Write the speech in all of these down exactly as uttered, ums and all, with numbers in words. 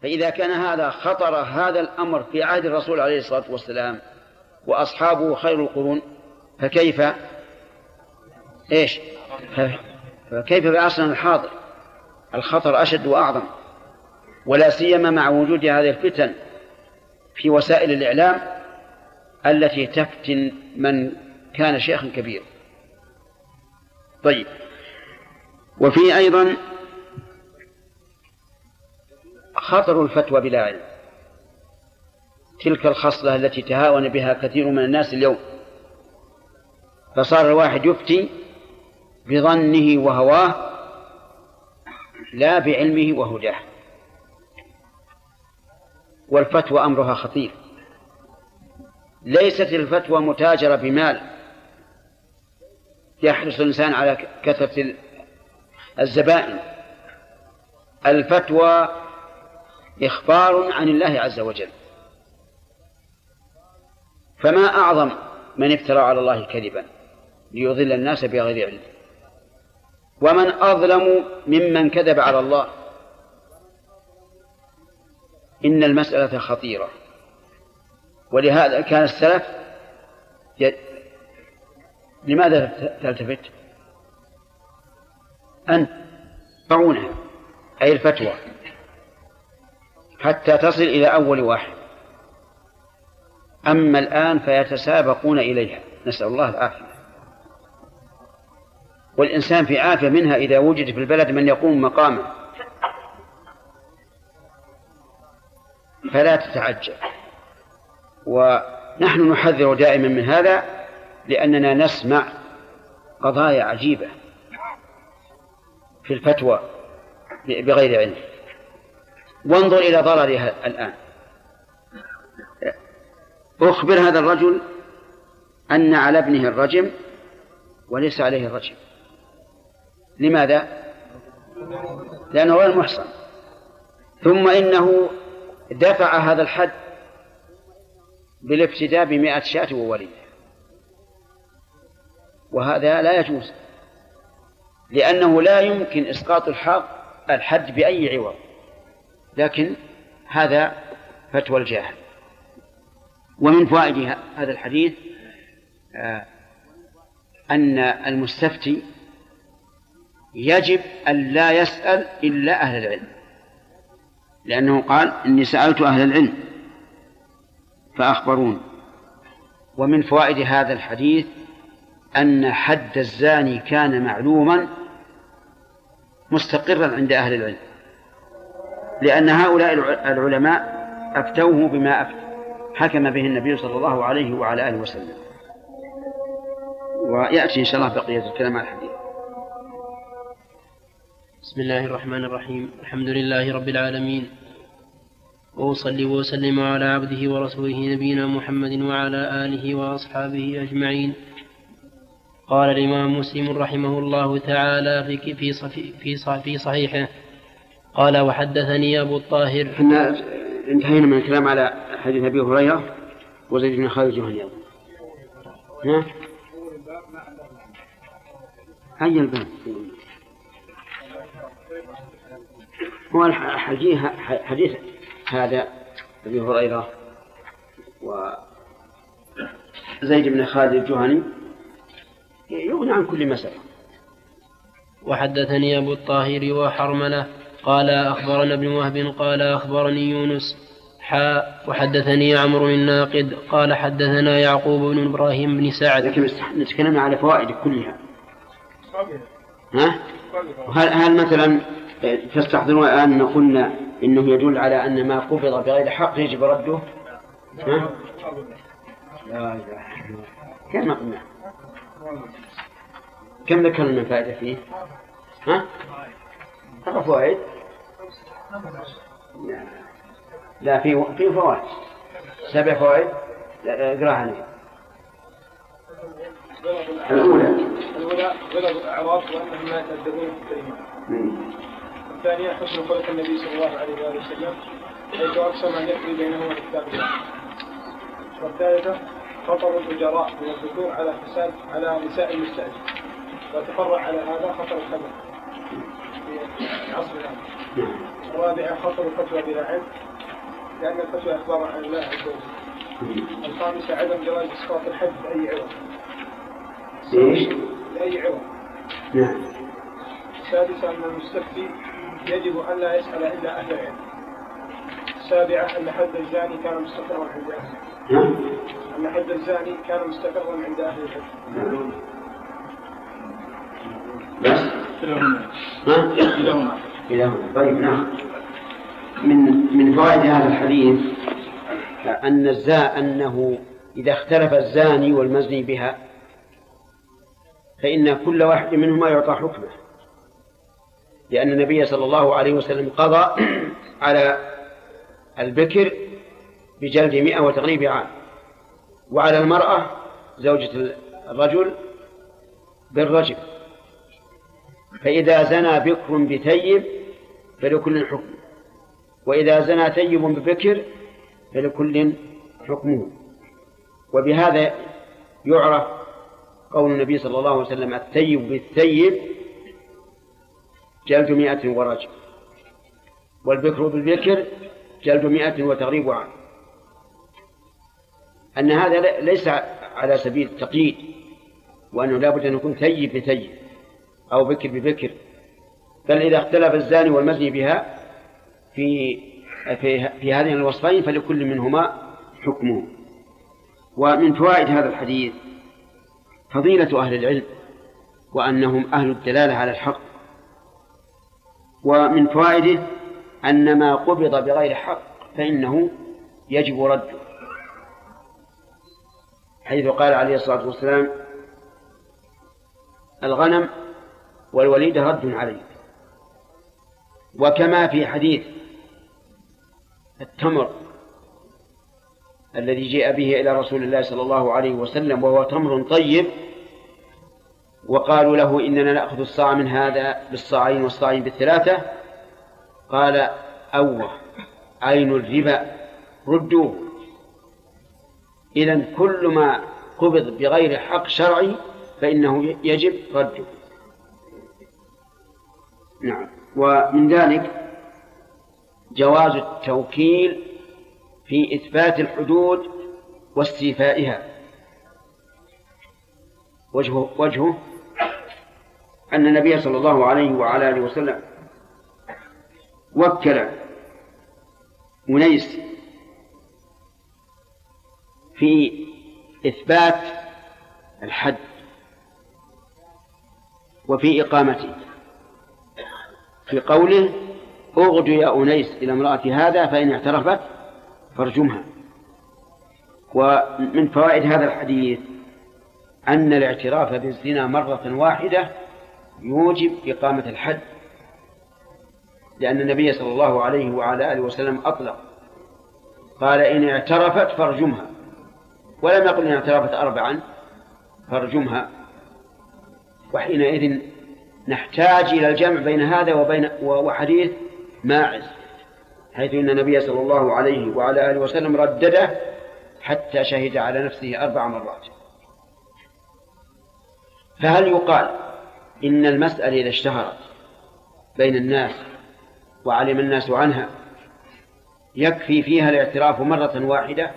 فإذا كان هذا خطر هذا الأمر في عهد الرسول عليه الصلاة والسلام وأصحابه خير القرون، فكيف إيش فكيف بعصرنا الحاضر؟ الخطر أشد وأعظم، ولا سيما مع وجود هذه الفتن في وسائل الإعلام التي تفتن من كان شيخا كبيرا. طيب، وفي أيضا خطر الفتوى بلا علم، تلك الخصلة التي تهاون بها كثير من الناس اليوم، فصار الواحد يفتي بظنه وهواه لا بعلمه وهداه. والفتوى أمرها خطير، ليست الفتوى متاجرة بمال يحرص الإنسان على كثرة الزبائن. الفتوى إخبار عن الله عز وجل، فما أعظم من افترى على الله كذبا ليضل الناس بغير علم، ومن أظلم ممن كذب على الله. إن المسألة خطيرة، ولهذا كان السلف ي... لماذا تلتفت؟ أن طعونها أي الفتوى حتى تصل إلى أول واحد. أما الآن فيتسابقون إليها، نسأل الله العافية. والإنسان في عافية منها إذا وجد في البلد من يقوم مقامه، فلا تتعجب. ونحن نحذر دائما من هذا، لأننا نسمع قضايا عجيبة في الفتوى بغير علم. وانظر إلى ضررها الآن. أخبر هذا الرجل أن على ابنه الرجم وليس عليه الرجم. لماذا؟ لأنه غير محصن. ثم إنه دفع هذا الحد بالافتداء بمئة شاة ووليدة، وهذا لا يجوز، لأنه لا يمكن إسقاط الحق الحد بأي عوض، لكن هذا فتوى الجاهل. ومن فوائد هذا الحديث أن المستفتي يجب أن لا يسأل إلا أهل العلم، لأنه قال إني سألت أهل العلم فأخبرون. ومن فوائد هذا الحديث أن حد الزاني كان معلوما مستقرا عند أهل العلم، لأن هؤلاء العلماء أفتوه بما أفتوا حكم به النبي صلى الله عليه وعلى آله وسلم. ويأتي إن شاء الله بقية الكلام على الحديث. بسم الله الرحمن الرحيم. الحمد لله رب العالمين، وأصلي وأسلم على عبده ورسوله نبينا محمد وعلى آله وأصحابه أجمعين. قال الإمام مسلم رحمه الله تعالى في في في صحيحه قال: وحدثني أبو الطاهر. احنا انتهينا من الكلام على حديث أبي هريرة وزيد بن خالد الجهني. ها؟ أي الباب؟ هو الحديث حديث هذا أبي هريرة وزيد بن خالد الجهني يغني عن كل مسألة. وحدثني أبو الطاهر وحرملة قال أخبرنا ابن وهب قال أخبرني يونس حاء وحدثني عمرو الناقد قال حدثنا يعقوب بن إبراهيم بن سعد. لكن نتكلم على فوائد كلها. ها؟ هل, هل مثلا تستحضرون الآن قلنا إنه يدل على أن ما قبض بغير حق يجب رده؟ ها؟ لا إله كم قلنا؟ كم ذكرنا من فائدة فيه؟ ها؟ ترى فوائد؟ لا, لا في في فوائد سبع فوائد. اقراها لي. الأولى الأولى غلظ الأعراف وأنهم لا يتأدبون في الكلمة. الثانية حسن خلق النبي صلى الله عليه وسلم حيث أقسم أن يقضي بينهما بالكتاب. والثالثة خطر الأجراء من الذكور على حساب على نساء المستأجر، وتفرع على هذا خطر الخبر عصر الآن. الرابعة خطر الفتوى بلا علم لأن الفتوى إخبار عن الله عز وجل. الخامسة عدم جواز إسقاط الحد بأي عوض. إيش؟ بأي عوض. نعم. السادسة أن المستفتي يجب أن لا يسأل إلا أهل العلم. السابعة أن حد الزاني كان مستقرا عند أهل العلم. أن حد الزاني كان مستقرا عند أهل العلم. بس؟ ها؟ إلى هنا. إلى هنا. طيب نعم. من من فوائد هذا الحديث أن الزا أنه إذا اختلف الزاني والمزني بها فإن كل واحد منهما يعطى حكمه، لأن النبي صلى الله عليه وسلم قضى على البكر بجلد مئة وتغريب عام، وعلى المرأة زوجة الرجل بالرجم. فإذا زنى بكر بثيب فلكل حكم، وإذا زنى ثيب ببكر فلكل حكمه. وبهذا يعرف قول النبي صلى الله عليه وسلم الثيب بالثيب جلد مئة ورجم، والبكر بالبكر جلد مئة وتغريب عام. أن هذا ليس على سبيل التقييد، وأنه لا بد أن يكون ثيب بثيب أو بكر ببكر، بل إذا اختلف الزاني والمزني بها في في, في هذين الوصفين فلكل منهما حكمه. ومن فوائد هذا الحديث فضيلة أهل العلم وأنهم أهل الدلالة على الحق. ومن فوائده أن ما قبض بغير حق فإنه يجب رده، حيث قال عليه الصلاة والسلام الغنم والوليد رد عليه. وكما في حديث التمر الذي جاء به إلى رسول الله صلى الله عليه وسلم وهو تمر طيب، وقالوا له إننا نأخذ الصاع من هذا بالصاعين والصاعين بالثلاثة، قال أوه عين الربا ردوه. إذن كل ما قبض بغير حق شرعي فإنه يجب رده. نعم. ومن ذلك جواز التوكيل في إثبات الحدود واستيفائها. وجهه, وجهه أن النبي صلى الله عليه وعلى آله وسلم وكل أنيس في إثبات الحد وفي إقامته، في قوله أغد يا أنيس إلى امرأة هذا فإن اعترفت فارجمها. ومن فوائد هذا الحديث أن الاعتراف بالزنا مرة واحدة يوجب إقامة الحد، لأن النبي صلى الله عليه وعلى آله وسلم أطلق قال إن اعترفت فارجمها، ولم يقل إن اعترفت أربعا فارجمها. وحينئذ نحتاج إلى الجمع بين هذا وبين وحديث ماعز، حيث إن النبي صلى الله عليه وعلى آله وسلم ردده حتى شهد على نفسه أربع مرات. فهل يقال إن المسألة إذا اشتهرت بين الناس وعلم الناس عنها يكفي فيها الاعتراف مرة واحدة؟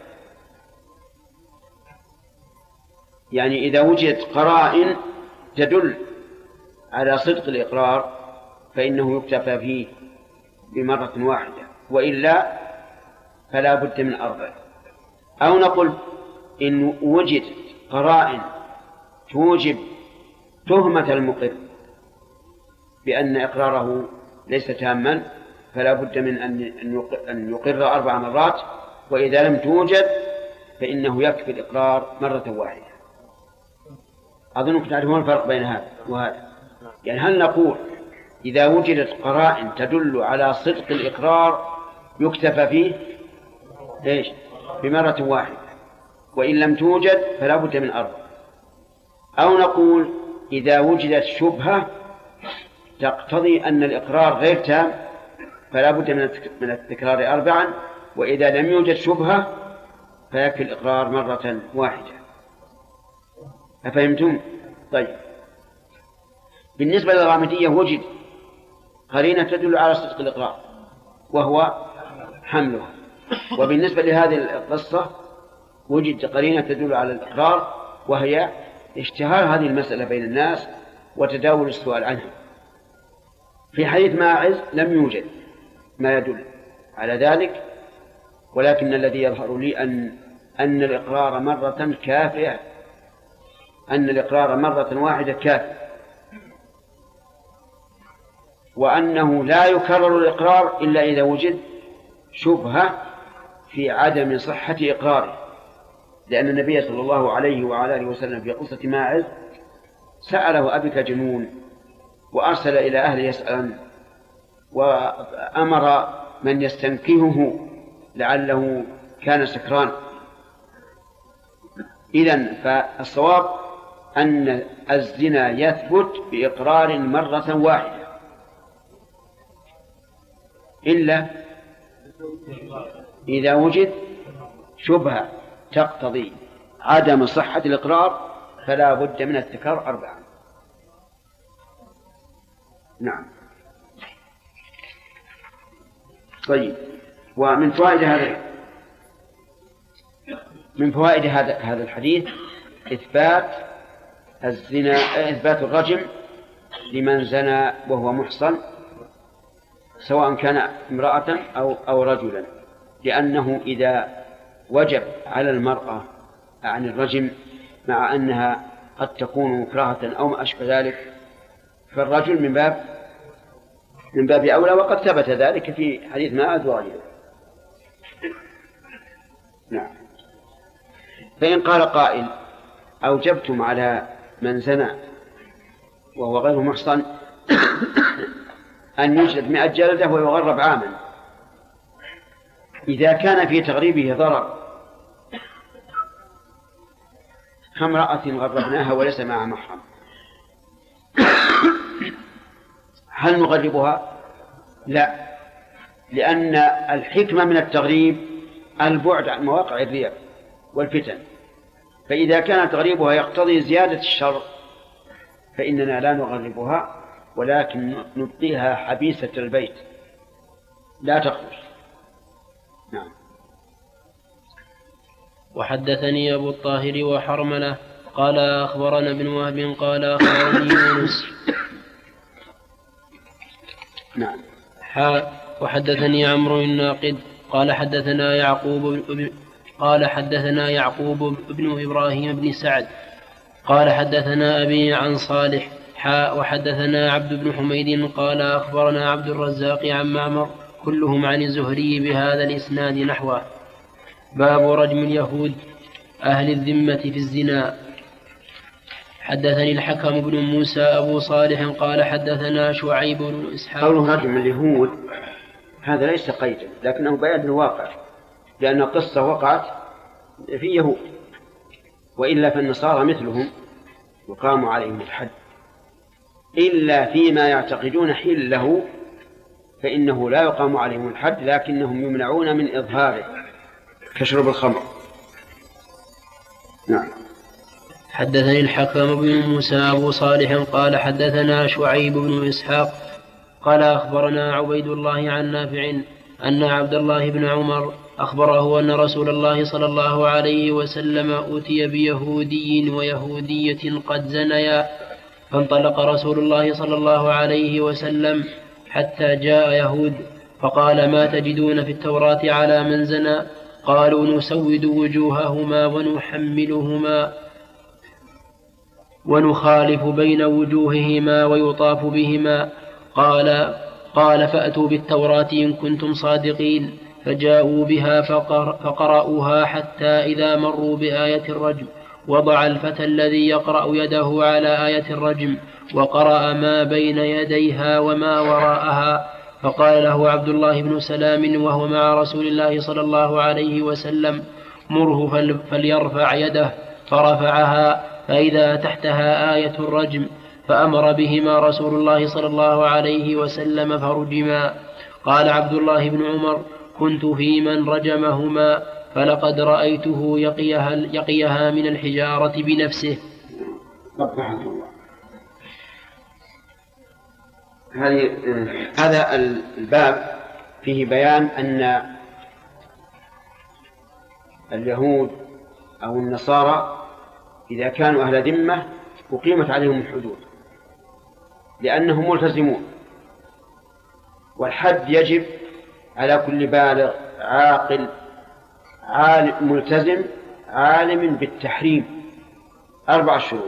يعني إذا وجدت قرائن تدل على صدق الإقرار فإنه يكتفى فيه بمرة واحدة، وإلا فلا بد من أربع. أو نقول إن وجد قرائن توجب تهمة المقر بأن إقراره ليس تاما فلا بد من أن يقر أربع مرات، وإذا لم توجد فإنه يكفي الإقرار مرة واحدة. أظنكم تعرفون الفرق بين هذا وهذا. يعني هل نقول إذا وجدت قرائن تدل على صدق الإقرار يكتفى فيه إيش بمرة واحدة، وإن لم توجد فلا بد من أربع؟ أو نقول إذا وجدت شبهة تقتضي أن الإقرار غير تام فلا بد من التكرار أربعا، وإذا لم يوجد شبهة فيكفي الإقرار مرة واحدة. أفهمتم؟ طيب. بالنسبة للغامدية وجد قرينة تدل على صدق الإقرار وهو حمله. وبالنسبة لهذه القصة وجد قرينة تدل على الإقرار وهي اشتهار هذه المسألة بين الناس وتداول السؤال عنها. في حديث ماعز لم يوجد ما يدل على ذلك، ولكن الذي يظهر لي أن أن الإقرار مرة كافية، أن الإقرار مرة واحدة كافية، وأنه لا يكرر الإقرار إلا إذا وجد شبهة في عدم صحة إقراره، لأن النبي صلى الله عليه وعلى آله وسلم في قصة ماعز سأله أبك جنون، وأرسل إلى أهله يسأل، وأمر من يستنكهه لعله كان سكران. إذن فالصواب أن الزنا يثبت بإقرار مرة واحدة إلا إذا وجد شبهة تقتضي عدم صحة الإقرار، فلا بد من التكرار أربعا. نعم. طيب، ومن فوائد هذا من فوائد هذا هذا الحديث إثبات الزنا، إثبات الرجم لمن زنى وهو محصن، سواء كان امرأة أو أو رجلا، لأنه إذا وجب على المرأة عن الرجم مع أنها قد تكون مكرهة أو ما أشبه ذلك، فالرجل من باب من باب أولى، وقد ثبت ذلك في حديث ماعز وغيره. نعم. فإن قال قائل أوجبتم على من زنى وهو غير محصن أن يجلد مئة جلدة ويغرب عاما، إذا كان في تغريبه ضرر كامرأة غربناها وليس معها محرم، هل نغربها؟ لا، لأن الحكمة من التغريب البعد عن مواقع الرياء والفتن، فإذا كان تغريبها يقتضي زيادة الشر فإننا لا نغربها، ولكن نبقيها حبيسة البيت لا تخرج. نعم. وحدثني أبو الطاهر وحرملة قال أخبرنا ابن وهب قال أخبرني يونس. نعم. وحدثني عمرو الناقد قال حدثنا يعقوب قال حدثنا يعقوب بن إبراهيم بن سعد قال حدثنا أبي عن صالح حاء وحدثنا عبد بن حميد قال أخبرنا عبد الرزاق عن معمر كلهم عن الزهري بهذا الإسناد نحوه. باب رجم اليهود أهل الذمة في الزنا. حدثني الحكم بن موسى أبو صالح قال حدثنا شعيب بن إسحاق. قوله رجم اليهود هذا ليس قيدا، لكنه بيان الواقع، لأن القصة وقعت في يهود، وإلا فالنصارى مثلهم وقاموا عليهم الحد، إلا فيما يعتقدون حله فإنه لا يقام عليهم الحد، لكنهم يمنعون من إظهاره كشرب الخمر. نعم. حدثني الحكم بن موسى أبو صالح قال حدثنا شعيب بن إسحاق قال أخبرنا عبيد الله عن نافع أن عبد الله بن عمر أخبره أن رسول الله صلى الله عليه وسلم أتي بيهودي ويهودية قد زنيا، فانطلق رسول الله صلى الله عليه وسلم حتى جاء يهود فقال ما تجدون في التوراة على من زنى؟ قالوا نسود وجوههما ونحملهما ونخالف بين وجوههما ويطاف بهما. قال قال فأتوا بالتوراة إن كنتم صادقين، فجاءوا بها فقر فقرأوها حتى إذا مروا بآية الرجم وضع الفتى الذي يقرأ يده على آية الرجم وقرأ ما بين يديها وما وراءها، فقال له عبد الله بن سلام وهو مع رسول الله صلى الله عليه وسلم مره فليرفع يده، فرفعها فإذا تحتها آية الرجم، فأمر بهما رسول الله صلى الله عليه وسلم فرجما. قال عبد الله بن عمر كنت في من رجمهما فلقد رأيته يقيها, يقيها من الحجارة بنفسه. هذه هذا الباب فيه بيان أن اليهود أو النصارى إذا كانوا أهل ذمة أقيمت عليهم الحدود لأنهم ملتزمون، والحد يجب على كل بالغ عاقل عالم ملتزم عالم بالتحريم، أربع شروط: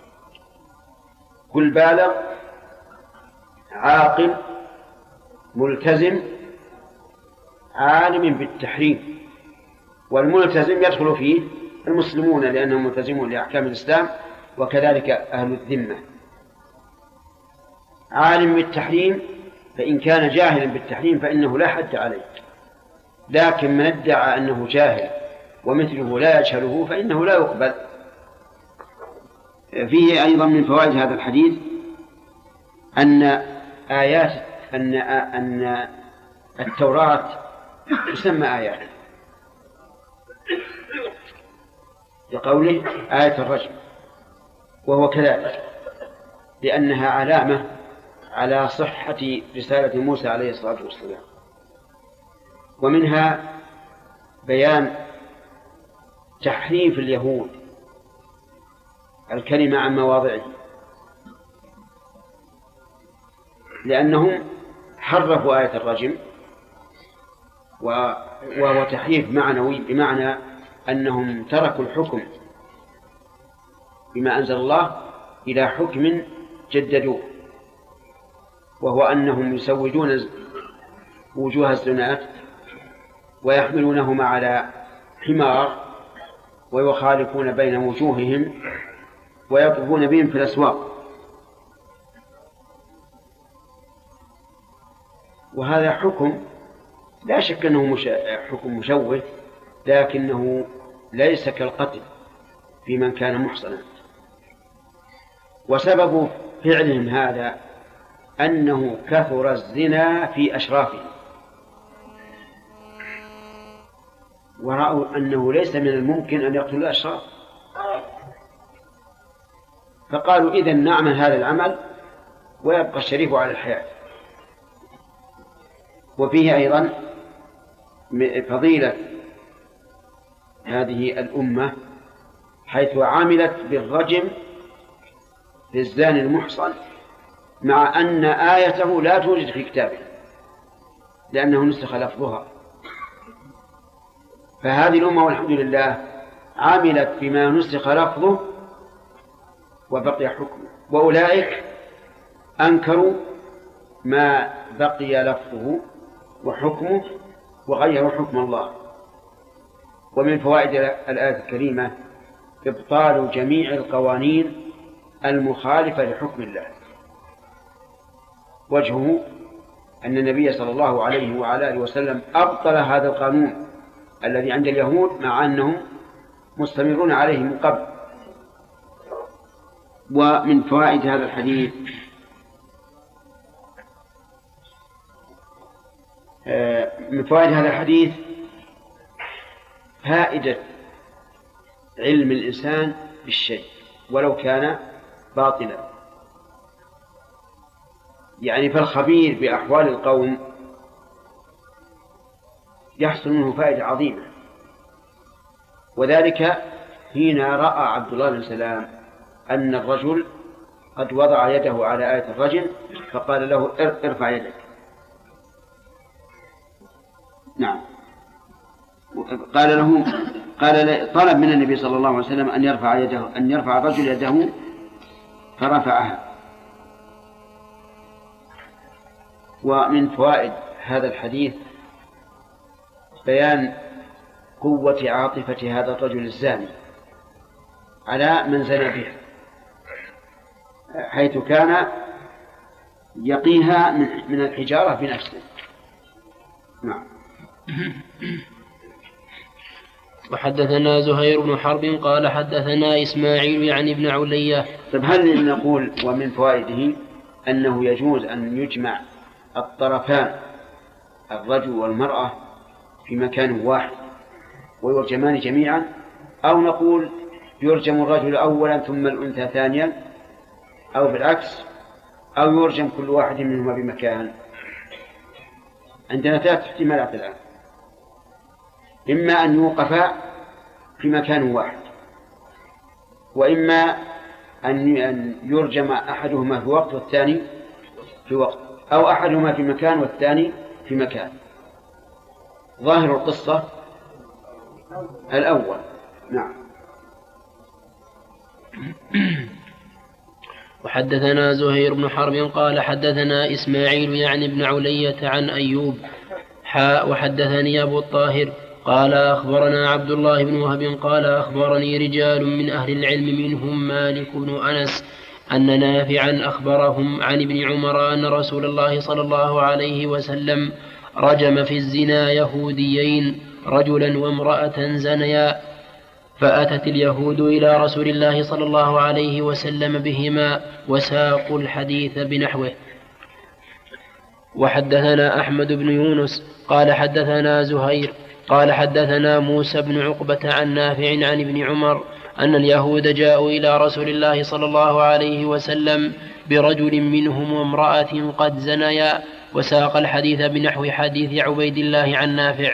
كل بالغ عاقل ملتزم عالم بالتحريم. والملتزم يدخل فيه المسلمون لأنهم ملتزمون لأحكام الإسلام، وكذلك أهل الذمة. عالم بالتحريم فإن كان جاهلا بالتحريم فإنه لا حد عليه، لكن من ادعى أنه جاهل ومثله لا يجهله فإنه لا يقبل. فيه أيضا من فوائد هذا الحديث أن آيات أن أن التوراة تسمى آيات لقوله آية الرجم، وهو كذلك لأنها علامة على صحة رسالة موسى عليه الصلاة والسلام. ومنها بيان تحريف اليهود الكلمة عن مواضعه، لأنهم حرفوا آية الرجم، وهو تحريف معنوي بمعنى أنهم تركوا الحكم بما أنزل الله إلى حكم جددوه، وهو أنهم يسودون وجوه الزنات ويحملونهما على حمار ويخالفون بين وجوههم ويطوفون بهم في الأسواق. وهذا حكم لا شك أنه مش... حكم مشوه، لكنه ليس كالقتل في من كان محصنا. وسبب فعلهم هذا أنه كثر الزنا في أشرافه، ورأوا أنه ليس من الممكن أن يقتلوا الأشراف، فقالوا إذن نعمل هذا العمل ويبقى الشريف على الحياة. وفيه أيضا فضيلة هذه الأمة حيث عملت بالرجم للزاني المحصن، مع أن آيته لا توجد في كتابه لأنه نسخ لفظها. فهذه الأمة والحمد لله عملت بما نسخ لفظه وبقي حكمه، وأولئك أنكروا ما بقي لفظه وحكمه وغيروا حكم الله. ومن فوائد الآية الكريمة إبطال جميع القوانين المخالفة لحكم الله. وجهه أن النبي صلى الله عليه وعلى آله وسلم أبطل هذا القانون الذي عند اليهود مع أنهم مستمرون عليه من قبل. ومن فوائد هذا الحديث من فوائد هذا الحديث فائدة علم الإنسان بالشيء ولو كان باطلا، يعني فالخبير بأحوال القوم يحصل منه فائدة عظيمة. وذلك حين رأى عبد الله بن سلام أن الرجل قد وضع يده على آية الرجل فقال له ارفع يدك. نعم، قال له قال طلب من النبي صلى الله عليه وسلم أن يرفع يده أن يرفع الرجل يده فرفعها. ومن فوائد هذا الحديث بيان قوة عاطفة هذا الرجل الزاني على من زنى به، حيث كان يقيها من الحجارة بنفسه. نعم. وحدثنا زهير بن حرب قال حدثنا إسماعيل يعني ابن علية. طيب هل نقول ومن فوائده أنه يجوز أن يجمع الطرفان الرجل والمرأة في مكان واحد ويرجمان جميعا، أو نقول يرجم الرجل أولا ثم الأنثى ثانيا، أو بالعكس، أو يرجم كل واحد منهما بمكان؟ عندنا ثلاث احتمالات الآن: إما أن يوقفا في مكان واحد، وإما أن يرجم أحدهما في وقت والثاني في وقت، أو أحدهما في مكان والثاني في مكان. ظاهر القصة الأول. نعم. وحدثنا زهير بن حرب قال حدثنا إسماعيل يعني بن علية عن أيوب حاء وحدثني أبو الطاهر قال أخبرنا عبد الله بن وهب قال أخبرني رجال من أهل العلم منهم مالك بن أنس أن نافعا أخبرهم عن ابن عمر أن رسول الله صلى الله عليه وسلم رجم في الزنا يهوديين رجلا وامرأة زنيا، فأتت اليهود إلى رسول الله صلى الله عليه وسلم بهما وساقوا الحديث بنحوه. وحدثنا أحمد بن يونس قال حدثنا زهير قال حدثنا موسى بن عقبة عن نافع عن ابن عمر أن اليهود جاءوا إلى رسول الله صلى الله عليه وسلم برجل منهم وامرأة قد زنيا، وساق الحديث بنحو حديث عبيد الله عن نافع.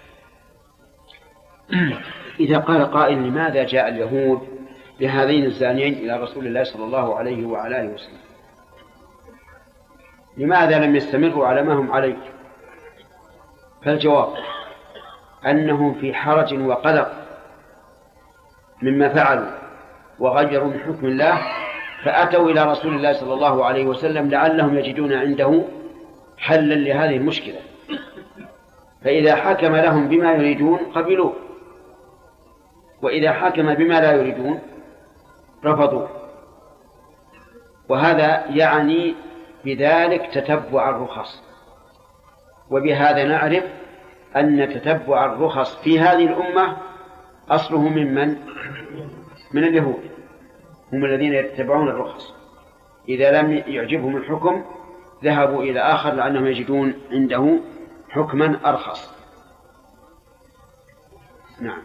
إذا قال قائل: لماذا جاء اليهود بهذين الزانيين إلى رسول الله صلى الله عليه وعلى آله وسلم؟ لماذا لم يستمروا على ما هم عليه؟ فالجواب أنهم في حرج وقلق مما فعلوا وغيروا من حكم الله، فأتوا إلى رسول الله صلى الله عليه وسلم لعلهم يجدون عنده حلا لهذه المشكلة، فإذا حكم لهم بما يريدون قبلوه، وإذا حكم بما لا يريدون رفضوه. وهذا يعني بذلك تتبع الرخص. وبهذا نعرف أن تتبع الرخص في هذه الأمة أصله من من؟ من اليهود، هم الذين يتبعون الرخص. إذا لم يعجبهم الحكم ذهبوا إلى آخر لأنهم يجدون عنده حكما أرخص. نعم.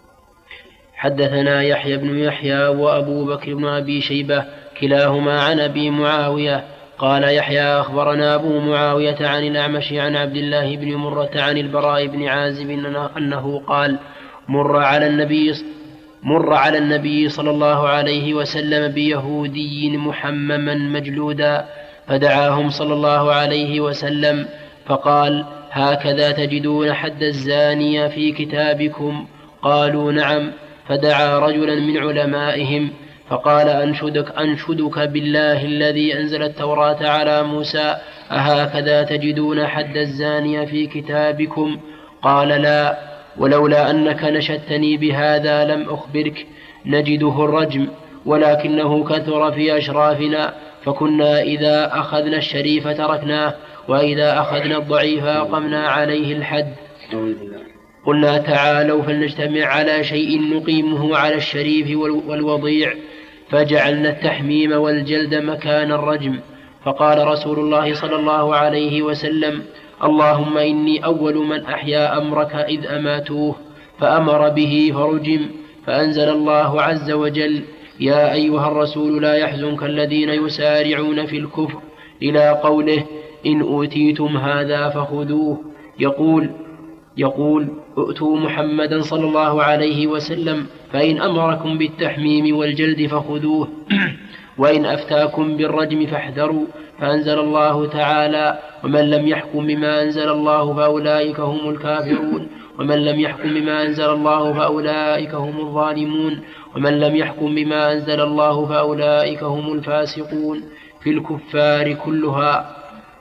حدثنا يحيى بن يحيى وأبو بكر بن أبي شيبة كلاهما عن أبي معاوية قال يحيى أخبرنا أبو معاوية عن الأعمش عن عبد الله بن مرة عن البراء بن عازب أنه قال مر على النبي مر على النبي صلى الله عليه وسلم بيهودي محمما مجلودا، فدعاهم صلى الله عليه وسلم فقال هكذا تجدون حد الزانية في كتابكم؟ قالوا نعم. فدعا رجلا من علمائهم فقال أنشدك, أنشدك بالله الذي أنزل التوراة على موسى أهكذا تجدون حد الزانية في كتابكم؟ قال لا، ولولا أنك نشدتني بهذا لم أخبرك. نجده الرجم ولكنه كثر في أشرافنا، فكنا إذا أخذنا الشريف تركناه وإذا أخذنا الضعيف أقمنا عليه الحد. قلنا تعالوا فلنجتمع على شيء نقيمه على الشريف والوضيع، فجعلنا التحميم والجلد مكان الرجم. فقال رسول الله صلى الله عليه وسلم اللهم إني أول من أحيا أمرك إذ أماتوه، فأمر به فرجم. فأنزل الله عز وجل يا أيها الرسول لا يحزنك الذين يسارعون في الكفر إلى قوله إن أوتيتم هذا فخذوه. يقول يقول ائتوا محمدا صلى الله عليه وسلم فإن أمركم بالتحميم والجلد فخذوه وإن أفتاكم بالرجم فاحذروا. فأنزل الله تعالى ومن لم يحكم بما أنزل الله فأولئك هم الكافرون، ومن لم يحكم بما أنزل الله فأولئك هم الظالمون، ومن لم يحكم بما أنزل الله فأولئك هم الفاسقون. في الكفار كلها.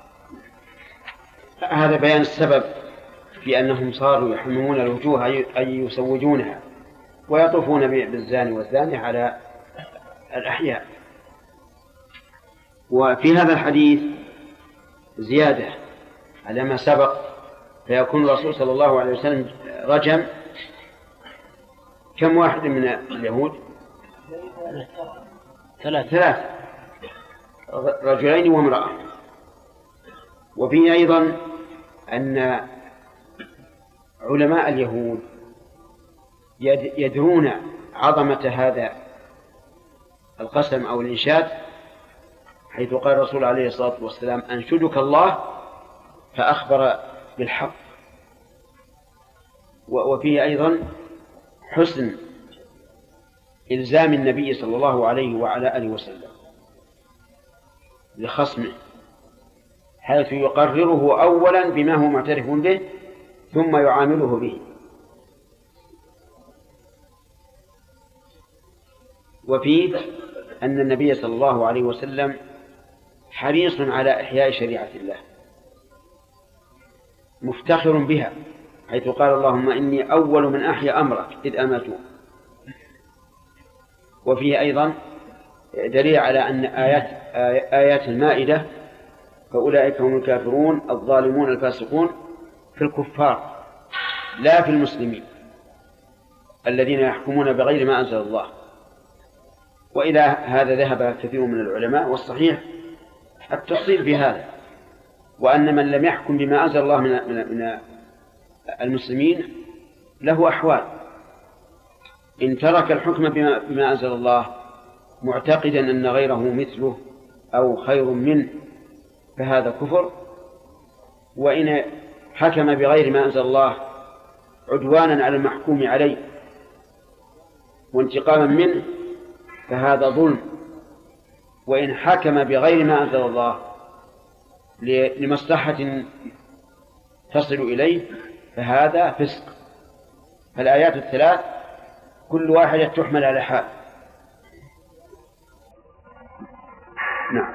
هذا بيان السبب في أنهم صاروا يحممون الوجوه أي يسوجونها ويطوفون بالزاني والزانية على الأحياء. وفي هذا الحديث زيادة على ما سبق، فيكون الرسول صلى الله عليه وسلم رجم كم واحد من اليهود؟ ثلاث ثلاث رجلين وامرأة. وفيه أيضا أن علماء اليهود يدرون عظمة هذا القسم أو الإنشاد، حيث قال الرسول عليه الصلاة والسلام أنشدك الله، فأخبر بالحق. وفيه أيضا حسن إلزام النبي صلى الله عليه وعلى آله وسلم لخصمه، حيث يقرره أولا بما هو معترف به ثم يعامله به. وفيه أن النبي صلى الله عليه وسلم حريص على إحياء شريعة الله، مفتخر بها، حيث قال اللهم إني أول من أحيا أمرك إذ أماتوا. وفيه أيضا دليل على أن آيات, آيات المائدة فأولئك هم الكافرون الظالمون الفاسقون في الكفار لا في المسلمين الذين يحكمون بغير ما أنزل الله. وإلى هذا ذهب كثير من العلماء، والصحيح التفصيل في هذا، وأن من لم يحكم بما أنزل الله من, من المسلمين له أحوال. إن ترك الحكم بما, بما أنزل الله معتقدا أن غيره مثله أو خير منه فهذا كفر، وإن حكم بغير ما أنزل الله عدوانا على المحكوم عليه وانتقاما منه فهذا ظلم، وإن حكم بغير ما أنزل الله لمصلحة تصل إليه فهذا فسق. فالآيات الثلاث كل واحدة تحمل على حال. نعم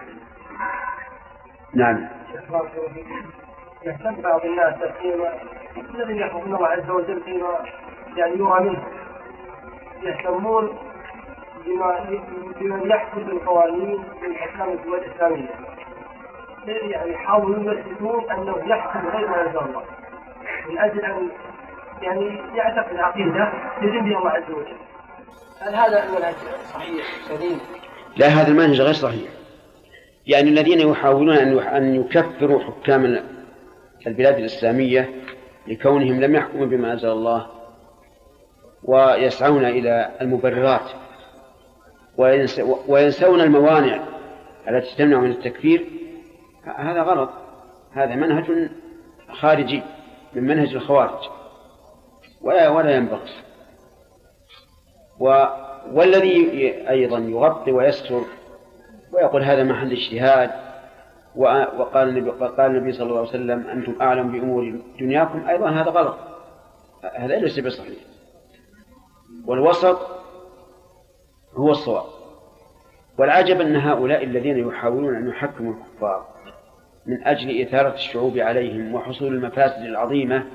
نعم. يهتم بعض الناس فيما الذين يحكمون الله عز وجل فيما يعني يرى منه، يهتمون بما بمن يحكم بالقوانين من أحكام الدول الإسلامية، يعني يحاولون يثبتون أنه يحكم غير ما أنزل الله من أجل أن يعني يعتقد عقيدة يدين بها الله عز وجل. هل هذا المنهج صحيح سليم؟ لا، هذا المنهج غير صحيح. يعني الذين يحاولون أن يكفروا حكام البلاد الإسلامية لكونهم لم يحكموا بما أنزل الله ويسعون إلى المبررات وينسون الموانع التي تمنع من التكفير، هذا غلط. هذا منهج خارجي من منهج الخوارج ولا ولا ينبغي. والذي أيضا يغطي ويستر ويقول هذا محل اجتهاد، وقال النبي, قال النبي صلى الله عليه وسلم أنتم أعلم بأمور دنياكم، أيضا هذا غلط، هذا ليس بصحيح. والوسط هو الصواب. والعجب أن هؤلاء الذين يحاولون أن يحكموا الكفار من أجل إثارة الشعوب عليهم وحصول المفاسد العظيمة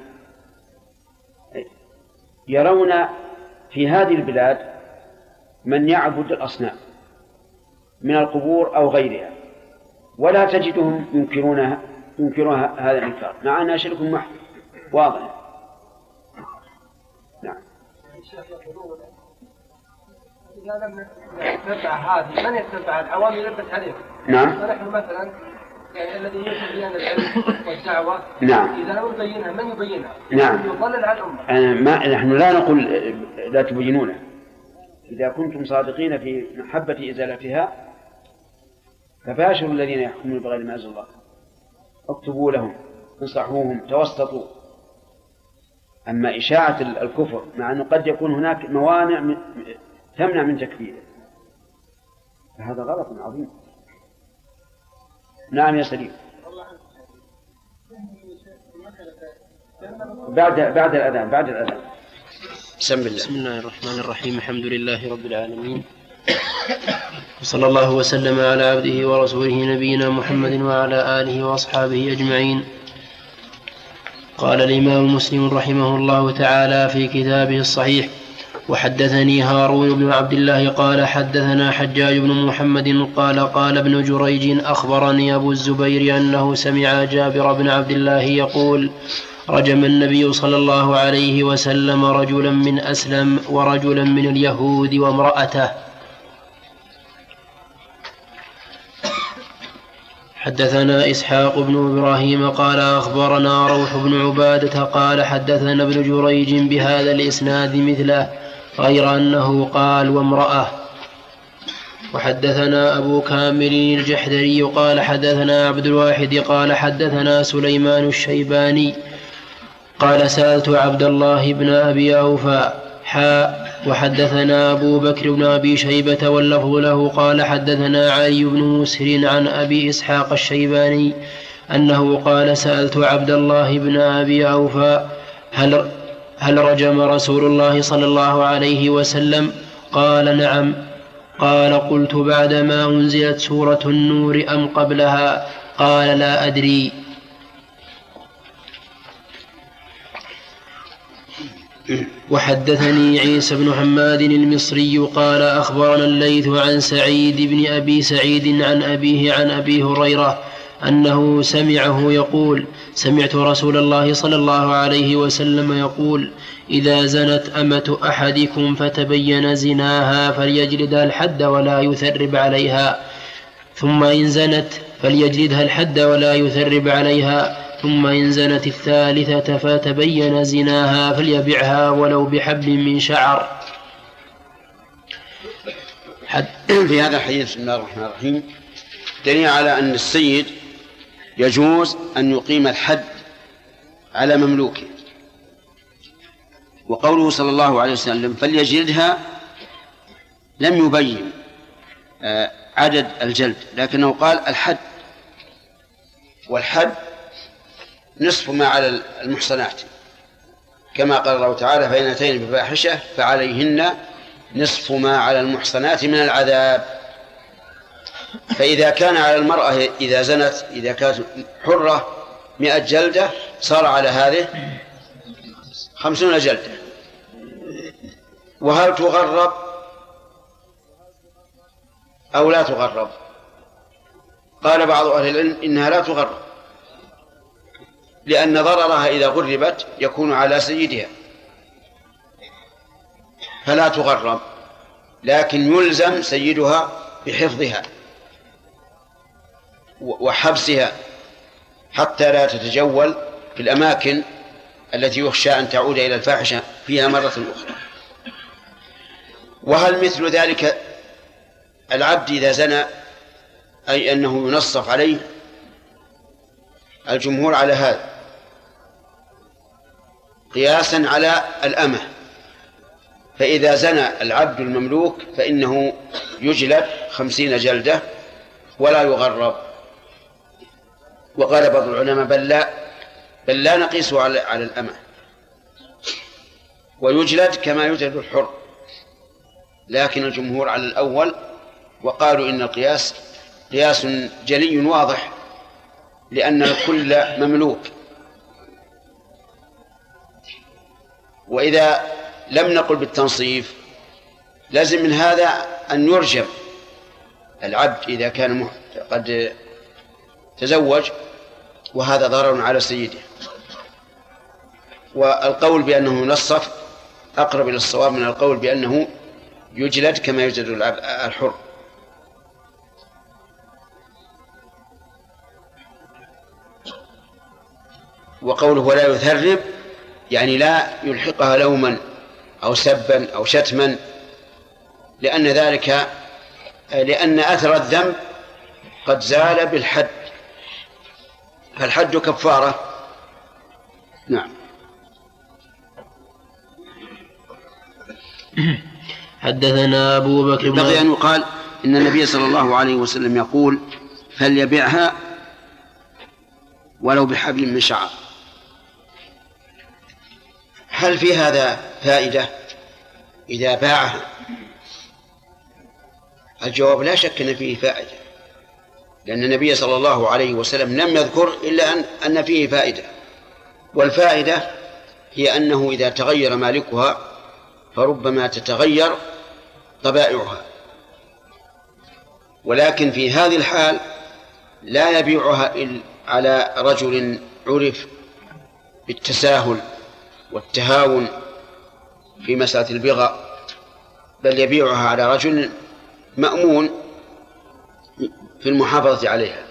يرون في هذه البلاد من يعبد الأصنام من القبور أو غيرها، ولا تجدهم ينكرونها ينكرون هذا الإنكار، مع أنها شرك محض واضح. نعم. إذا لم نتبع هذه من يتبع العوام يلبس عليهم. نعم. فنحن مثلا يعني الذي يجب لنا العلم والدعوة، نعم، إذا لم نبينها من يبينها؟ نعم، يضلل على الأمة. أنا ما نحن لا نقول لا تبينونه. إذا كنتم صادقين في محبة إزالتها فباشروا الذين يحكمون بغير ما أنزل الله، اكتبوا لهم، انصحوهم، توسطوا. أما إشاعة الكفر مع أنه قد يكون هناك موانع تمنع من تكفيره فهذا غلط عظيم. نعم يا سليم. بعد بعد الأذان بعد الأذان. بسم الله. بسم الله الرحمن الرحيم. الحمد لله رب العالمين، وصلى الله وسلم على عبده ورسوله نبينا محمد وعلى آله وأصحابه أجمعين. قال الإمام مسلم رحمه الله تعالى في كتابه الصحيح: وحدثني هارون بن عبد الله قال حدثنا حجاج بن محمد قال قال ابن جريج أخبرني أبو الزبير أنه سمع جابر بن عبد الله يقول: رجم النبي صلى الله عليه وسلم رجلا من أسلم ورجلا من اليهود وامرأته. حدثنا إسحاق بن إبراهيم قال أخبرنا روح بن عبادة قال حدثنا ابن جريج بهذا الإسناد مثله غير أنه قال وامرأة. وحدثنا أبو كامل الجحدري قال حدثنا عبد الواحد قال حدثنا سليمان الشيباني قال سألت عبد الله بن أبي أوفى حاء وحدثنا أبو بكر بن أبي شيبة واللفظ له قال حدثنا علي بن مسهر عن أبي إسحاق الشيباني أنه قال سألت عبد الله بن أبي أوفى هل, هل رجم رسول الله صلى الله عليه وسلم؟ قال نعم. قال قلت بعدما أنزلت سورة النور أم قبلها؟ قال لا أدري. وحدثني عيسى بن حماد المصري قال أخبرنا الليث عن سعيد بن أبي سعيد عن أبيه عن أبي هريرة أنه سمعه يقول سمعت رسول الله صلى الله عليه وسلم يقول إذا زنت أمة أحدكم فتبين زناها فليجلدها الحد ولا يثرب عليها ثم إن زنت فليجلدها الحد ولا يثرب عليها ثم إن زنت الثالثة فتبين زناها فليبعها ولو بحبل من شعر. في هذا الحديث بسم الله الرحمن الرحيم دليل على أن السيد يجوز أن يقيم الحد على مملوكه، وقوله صلى الله عليه وسلم فليجلدها لم يبين عدد الجلد، لكنه قال الحد، والحد نصف ما على المحصنات كما قال الله تعالى فإن أتين بفاحشة فعليهن نصف ما على المحصنات من العذاب. فإذا كان على المرأة إذا زنت إذا كانت حرة مئة جلدة صار على هذه خمسون جلدة. وهل تغرب أو لا تغرب؟ قال بعض أهل العلم إنها لا تغرب، لأن ضررها إذا غربت يكون على سيدها فلا تغرب، لكن يلزم سيدها بحفظها وحبسها حتى لا تتجول في الأماكن التي يخشى أن تعود إلى الفاحشة فيها مرة أخرى. وهل مثل ذلك العبد إذا زنى أي أنه ينصف عليه؟ الجمهور على هذا قياسا على الأمة، فإذا زنى العبد المملوك فإنه يجلد خمسين جلدة ولا يغرب. وقال بعض العلماء بل لا بل لا نقيسه على على الأمة، ويجلد كما يجلد الحر، لكن الجمهور على الأول وقالوا إن القياس قياس جلي واضح لأن الكل مملوك. وإذا لم نقل بالتنصيف لازم من هذا أن يرجم العبد إذا كان قد تزوج، وهذا ضرر على سيده. والقول بأنه نصف أقرب إلى الصواب من القول بأنه يجلد كما يجلد الحر. وقوله ولا يثرب يعني لا يلحقها لوما أو سبا أو شتما، لأن ذلك لأن أثر الذنب قد زال بالحد، فالحد كفارة. نعم. حدثنا أبو بكر بقي أن يقال إن النبي صلى الله عليه وسلم يقول فليبيعها ولو بحبل من شعر. هل في هذا فائدة إذا باعها؟ الجواب لا شك أن فيه فائدة، لأن النبي صلى الله عليه وسلم لم يذكر إلا أن أن فيه فائدة، والفائدة هي أنه إذا تغير مالكها فربما تتغير طبائعها، ولكن في هذه الحال لا يبيعها على رجل عرف بالتساهل والتهاون في مسألة البغاء، بل يبيعها على رجل مأمون في المحافظة عليها.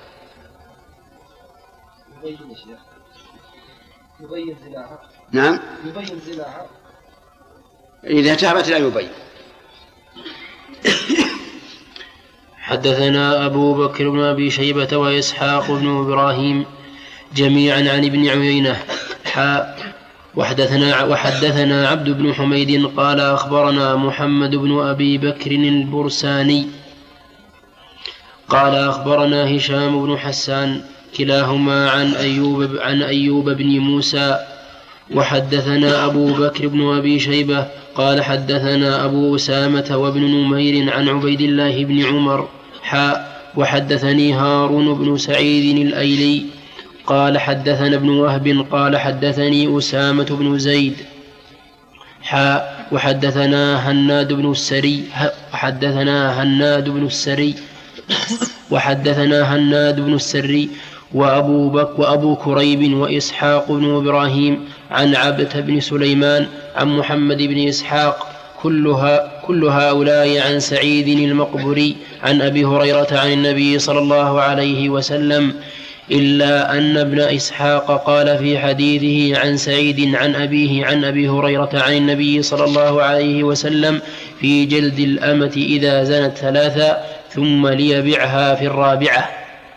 يبين شيخ يبين زناها. نعم يبين زناها إذا تابت لا يبين. حدثنا أبو بكر بن أبي شيبة وإسحاق بن إبراهيم جميعا عن ابن عيينة حاء وحدثنا, وحدثنا عبد بن حميد قال أخبرنا محمد بن أبي بكر البرساني قال أخبرنا هشام بن حسان كلاهما عن أيوب, عن أيوب بن موسى. وحدثنا أبو بكر بن أبي شيبة قال حدثنا أبو أسامة وابن نمير عن عبيد الله بن عمر حاء وحدثني هارون بن سعيد الأيلي قال حدثنا ابن وهب قال حدثني أسامة بن زيد حاء وحدثنا هناد بن السري حدثنا هناد بن السري وحدثنا هناد بن السري وأبو بكر وأبو كريب وإسحاق بن إبراهيم عن عبد بن سليمان عن محمد بن إسحاق كلها كل هؤلاء عن سعيد المقبري عن أبي هريرة عن النبي صلى الله عليه وسلم إلا أن ابن إسحاق قال في حديثه عن سعيد عن أبيه عن أبي هريرة عن النبي صلى الله عليه وسلم في جلد الأمة إذا زنت ثلاثا ثم ليبعها في الرابعة.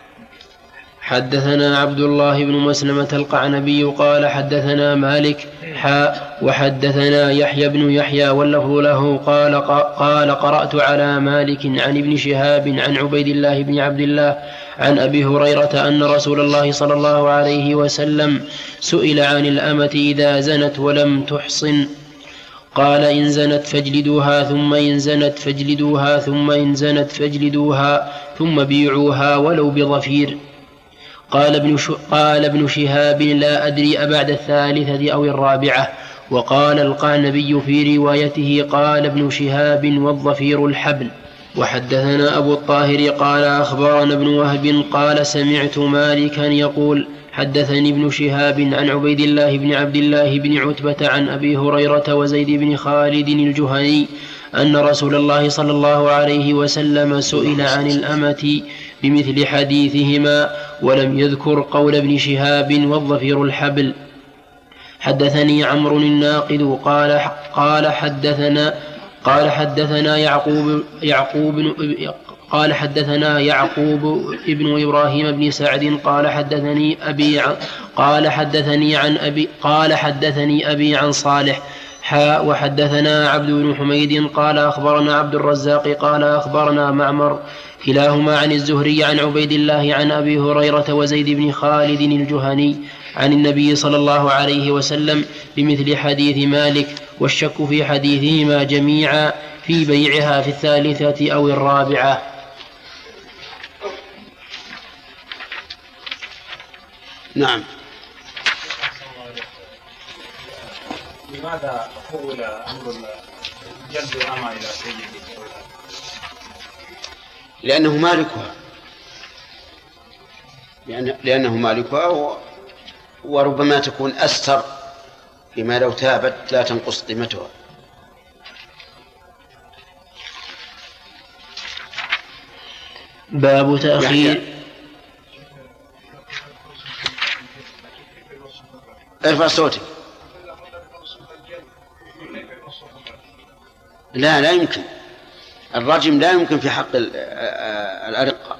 حدثنا عبد الله بن مسلمة القعنبي قال حدثنا مالك حاء وحدثنا يحيى بن يحيى واللفظ له قال, قال قرأت على مالك عن ابن شهاب عن عبيد الله بن عبد الله عن أبي هريرة أن رسول الله صلى الله عليه وسلم سئل عن الأمة إذا زنت ولم تحصن قال إن زنت فاجلدوها ثم إن زنت فاجلدوها ثم إن زنت فاجلدوها ثم بيعوها ولو بظفير. قال ابن, قال ابن شهاب لا أدري أبعد الثالثة أو الرابعة. وقال القعنبي في روايته قال ابن شهاب والظفير الحبل. وحدثنا أبو الطاهر قال أخبرنا ابن وهب قال سمعت مالكا يقول حدثني ابن شهاب عن عبيد الله بن عبد الله بن عتبة عن أبي هريرة وزيد بن خالد الجهني أن رسول الله صلى الله عليه وسلم سئل عن الأمة بمثل حديثهما ولم يذكر قول ابن شهاب والظفير الحبل. حدثني عمرو الناقد قال قال حدثنا قال حدثنا يعقوب يعقوب قال حدثنا يعقوب ابن إبراهيم بن سعد قال حدثني أبي قال حدثني عن أبي قال حدثني أبي عن صالح حاء وحدثنا عبد بن حميد قال أخبرنا عبد الرزاق قال أخبرنا معمر كلاهما عن الزهري عن عبيد الله عن أبي هريرة وزيد بن خالد الجهني عن النبي صلى الله عليه وسلم بمثل حديث مالك والشك في حديثهما جميعا في بيعها في الثالثة أو الرابعة. نعم. لماذا أقول أمر جلد الأمة إلى سيده؟ لأنه مالكها لأن لأنه مالكها وربما تكون أستر بما لو تابت لا تنقص قيمتها. باب تأخير. ارفع صوتك. لا لا يمكن الرجم لا يمكن في حق الأرقة.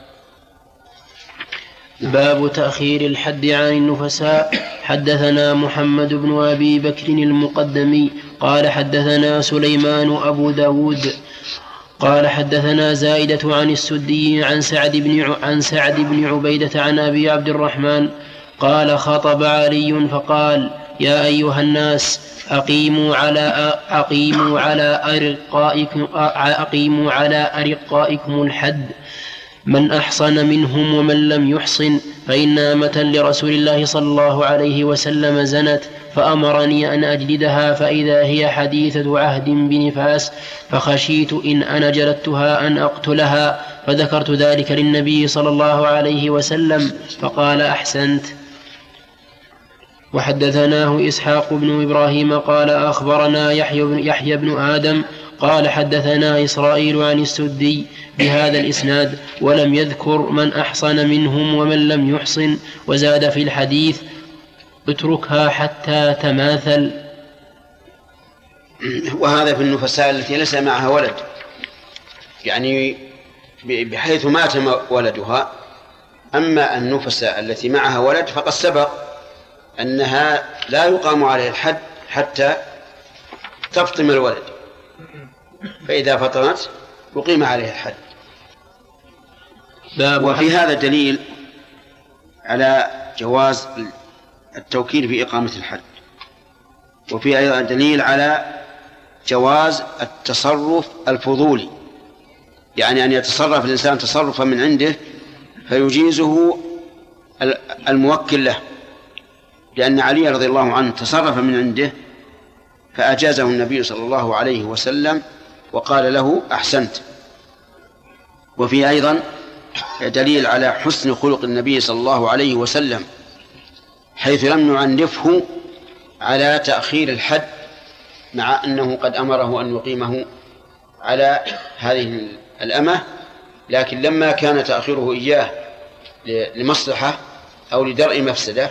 باب تأخير الحد عن النفساء. حدثنا محمد بن أبي بكر المقدمي قال حدثنا سليمان أبو داود قال حدثنا زائدة عن السدي عن سعد بن عن سعد بن عبيدة عن أبي عبد الرحمن قال خطب علي فقال يا أيها الناس أقيموا على أقيموا على أرقائكم أقيموا على أرقائكم الحد من أحصن منهم ومن لم يحصن فإن أمة لرسول الله صلى الله عليه وسلم زنت فأمرني أن أجلدها فإذا هي حديثة عهد بنفاس فخشيت إن أنا جلدتها أن أقتلها فذكرت ذلك للنبي صلى الله عليه وسلم فقال أحسنت. وحدثناه إسحاق بن إبراهيم قال أخبرنا يحيى بن, يحيى بن آدم قال حدثنا إسرائيل عن السدي بهذا الإسناد ولم يذكر من أحصن منهم ومن لم يحصن وزاد في الحديث اتركها حتى تماثل. وهذا في النفساء التي ليس معها ولد يعني بحيث مات ولدها. أما النفس التي معها ولد فقد سبق أنها لا يقام عليها الحد حتى تفطم الولد، فإذا فطمت يقيم عليها الحد. وفي هذا دليل على جواز التوكيل في إقامة الحد، وفي أيضا دليل على جواز التصرف الفضولي، يعني أن يتصرف الإنسان تصرفا من عنده فيجيزه الموكل له، لأن علي رضي الله عنه تصرف من عنده فأجازه النبي صلى الله عليه وسلم وقال له أحسنت. وفي أيضا دليل على حسن خلق النبي صلى الله عليه وسلم حيث لم يعنفه على تأخير الحد مع أنه قد أمره أن يقيمه على هذه الأمة، لكن لما كان تأخيره إياه لمصلحة أو لدرء مفسدة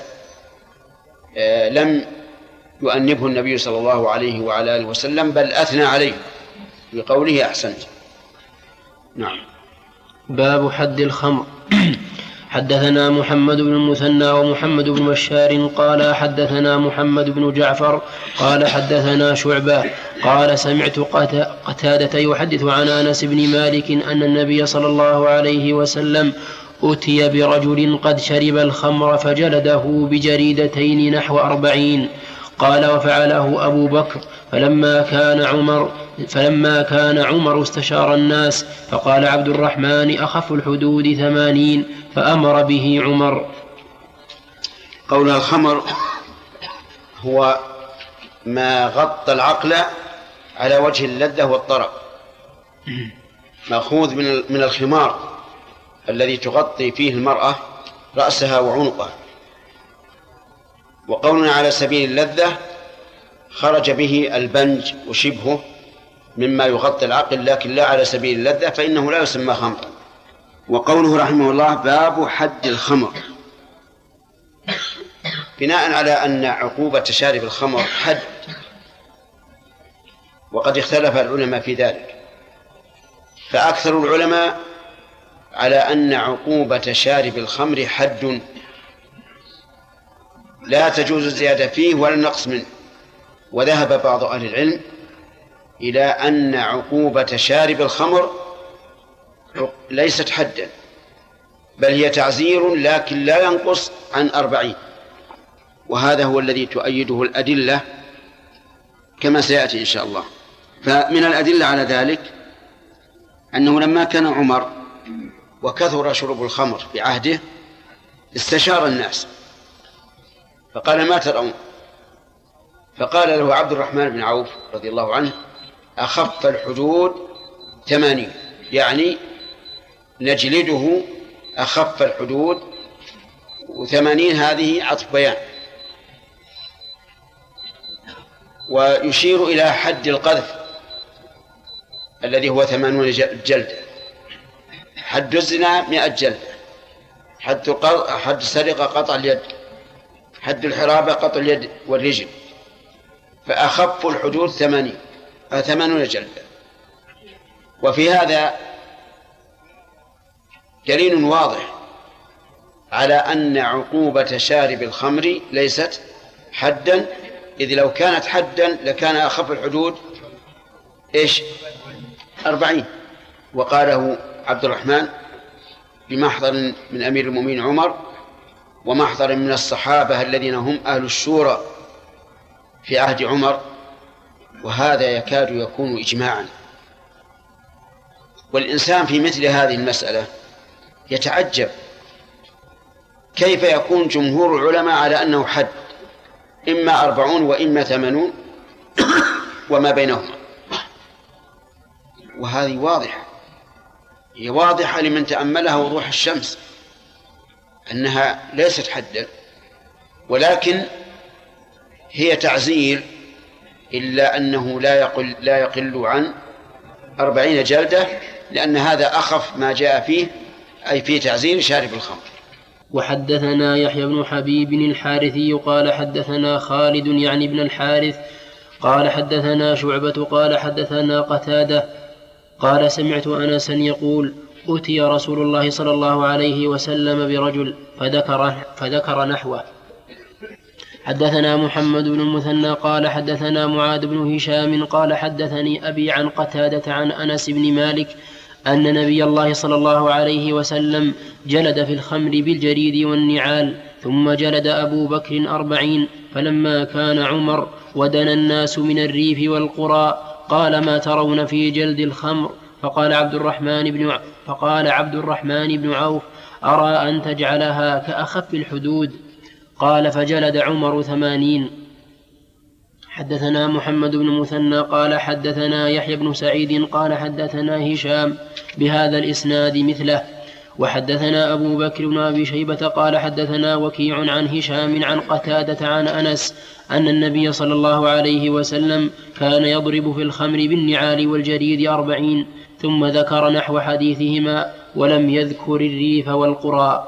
لم يؤنبه النبي صلى الله عليه وعلى آله وسلم، بل أثنى عليه بقوله أحسنت. نعم. باب حد الخمر. حدثنا محمد بن المثنى ومحمد بن بشار قال حدثنا محمد بن جعفر قال حدثنا شعبة قال سمعت قتادة يحدث عن أنس بن مالك أن النبي صلى الله عليه وسلم أتي برجل قد شرب الخمر فجلده بجريدتين نحو أربعين. قال وفعله أبو بكر فلما كان عمر فلما كان عمر استشار الناس فقال عبد الرحمن أخف الحدود ثمانين فأمر به عمر. قول الخمر هو ما غطى العقل على وجه اللذة والطرب، مأخوذ من الخمار الذي تغطي فيه المرأة رأسها وعنقها. وقولنا على سبيل اللذة خرج به البنج وشبهه مما يغطي العقل، لكن لا على سبيل اللذة فإنه لا يسمى خمرا. وقوله رحمه الله باب حد الخمر بناء على أن عقوبة شارب الخمر حد، وقد اختلف العلماء في ذلك، فأكثر العلماء على أن عقوبة شارب الخمر حد لا تجوز الزيادة فيه ولا النقص منه. وذهب بعض أهل العلم إلى أن عقوبة شارب الخمر ليست حدا، بل هي تعزير لكن لا ينقص عن أربعين، وهذا هو الذي تؤيده الأدلة كما سيأتي إن شاء الله. فمن الأدلة على ذلك أنه لما كان عمر وكثر شرب الخمر في عهده استشار الناس فقال ما ترون؟ فقال له عبد الرحمن بن عوف رضي الله عنه أخف الحدود ثمانين، يعني نجلده أخف الحدود، وثمانين هذه عطف بيان. ويشير إلى حد القذف الذي هو ثمانون جلدة، حد الزنا مئة جلدة، حد حد السرقة قطع اليد، حد الحرابة قطع اليد والرجل، فأخف الحدود ثمانين ثمانون جلدة. وفي هذا دليل واضح على أن عقوبة شارب الخمر ليست حدا، إذ لو كانت حدا لكان أخف الحدود إيش؟ أربعين. وقاله عبد الرحمن بمحضر من أمير المؤمنين عمر ومحضر من الصحابة الذين هم أهل الشورى في عهد عمر، وهذا يكاد يكون إجماعا. والإنسان في مثل هذه المسألة يتعجب كيف يكون جمهور العلماء على أنه حد، إما أربعون وإما ثمانون وما بينهما. وهذه واضحة، هي واضحة لمن تأملها وضوح الشمس أنها ليست حدا، ولكن هي تعزير، إلا أنه لا يقل, لا يقل عن أربعين جلدة، لأن هذا أخف ما جاء فيه، أي في تعزير شارب الخمر. وحدثنا يحيى بن حبيب الحارثي قال حدثنا خالد يعني بن الحارث قال حدثنا شعبة قال حدثنا قتادة قال سمعت أنسا يقول أتي رسول الله صلى الله عليه وسلم برجل فذكر, فذكر نحوه. حدثنا محمد بن المثنى قال حدثنا معاذ بن هشام قال حدثني أبي عن قتادة عن أنس بن مالك أن نبي الله صلى الله عليه وسلم جلد في الخمر بالجريد والنعال، ثم جلد أبو بكر أربعين، فلما كان عمر ودنا الناس من الريف والقرى قال ما ترون في جلد الخمر؟ فقال عبد الرحمن بن فقال عبد الرحمن بن عوف أرى أن تجعلها كأخف الحدود. قال فجلد عمر ثمانين. حدثنا محمد بن المثنى قال حدثنا يحيى بن سعيد قال حدثنا هشام بهذا الإسناد مثله. وحدثنا أبو بكر بن أبي شيبة قال حدثنا وكيع عن هشام عن قتادة عن أنس أن النبي صلى الله عليه وسلم كان يضرب في الخمر بالنعال والجريد أربعين، ثم ذكر نحو حديثهما ولم يذكر الريف والقرى.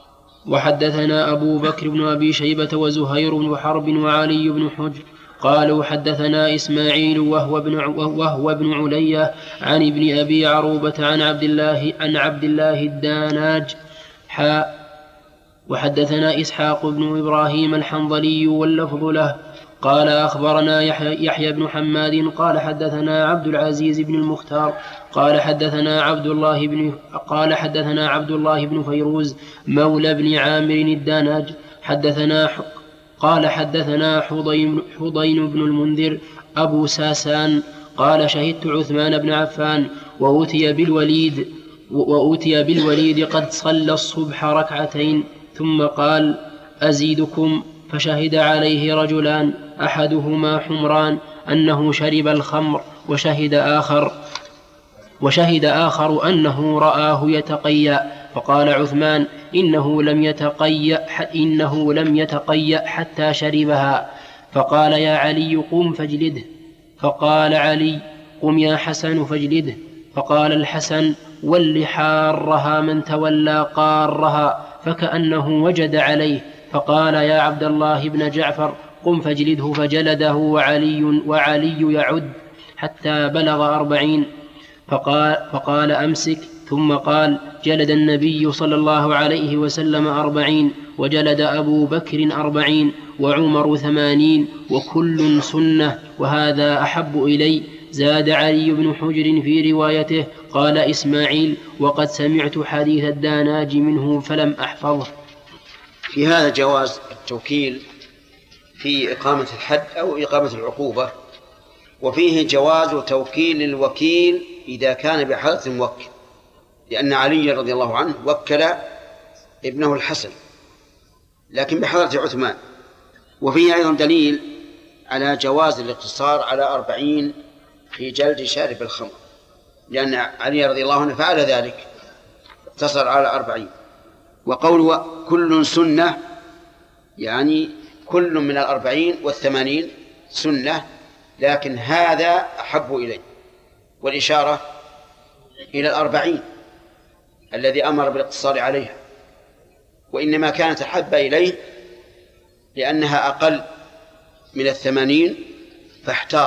وحدثنا أبو بكر بن أبي شيبة وزهير بن حرب وعلي بن حجر قالوا حدثنا إسماعيل وهو ابن وهو ابن علية عن ابن أبي عروبة عن عبد الله عن عبد الله الداناج حاء. وحدثنا إسحاق بن إبراهيم الحنظلي واللفظ له قال أخبرنا يحيى, يحيى بن حماد قال حدثنا عبد العزيز بن المختار قال حدثنا عبد الله بن قال حدثنا عبد الله بن فيروز مولى بن عامر الداناج حدثنا قال حدثنا حضين, حضين بن المنذر أبو ساسان قال شهدت عثمان بن عفان وأتي بالوليد وأتي بالوليد قد صلى الصبح ركعتين، ثم قال أزيدكم؟ فشهد عليه رجلان أحدهما حمران أنه شرب الخمر، وشهد آخر وشهد آخر أنه رآه يتقيأ، فقال عثمان إنه لم يتقيأ إنه لم يتقيأ حتى شربها. فقال يا علي قم فاجلده. فقال علي قم يا حسن فاجلده. فقال الحسن ول حارها من تولى قارها، فكأنه وجد عليه. فقال يا عبد الله بن جعفر قم فاجلده، فجلده وعلي, وعلي يعد حتى بلغ أربعين. فقال, فقال أمسك. ثم قال جلد النبي صلى الله عليه وسلم أربعين، وجلد أبو بكر أربعين، وعمر ثمانين، وكل سنة، وهذا أحب إلي. زاد علي بن حجر في روايته قال إسماعيل وقد سمعت حديث الداناج منه فلم أحفظه. في هذا جواز التوكيل في إقامة الحد أو إقامة العقوبة، وفيه جواز توكيل الوكيل إذا كان بحضرة الموكل، لأن علي رضي الله عنه وكل ابنه الحسن لكن بحضرة عثمان. وفيه أيضا دليل على جواز الاقتصار على أربعين في جلد شارب الخمر، لأن علي رضي الله عنه فعل ذلك، اقتصر على أربعين. وقول كل سنة يعني كل من الأربعين والثمانين سنة، لكن هذا أحب إلي، والإشارة إلى الأربعين الذي أمر بالاقتصار عليها، وإنما كانت أحب إليه لأنها أقل من الثمانين، فاحتاط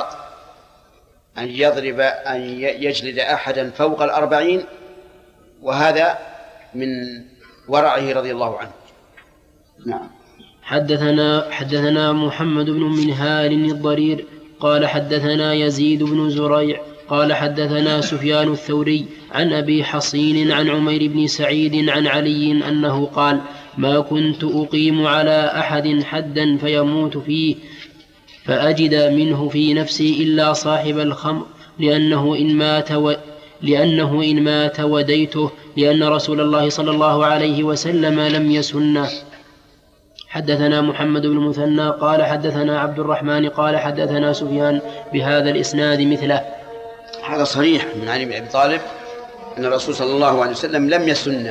أن يضرب أن يجلد أحدا فوق الأربعين، وهذا من ورعه رضي الله عنه. نعم. حدثنا حدثنا محمد بن منهال الضرير قال حدثنا يزيد بن زريع قال حدثنا سفيان الثوري عن أبي حصين عن عمير بن سعيد عن علي أنه قال ما كنت أقيم على أحد حدا فيموت فيه فأجد منه في نفسي إلا صاحب الخمر، لأنه إن مات و... لأنه إن مات وديته، لأن رسول الله صلى الله عليه وسلم لم يسنه. حدثنا محمد بن المثنى قال حدثنا عبد الرحمن قال حدثنا سفيان بهذا الإسناد مثله. هذا صريح من علي بن أبي طالب أن الرسول صلى الله عليه وسلم لم يسن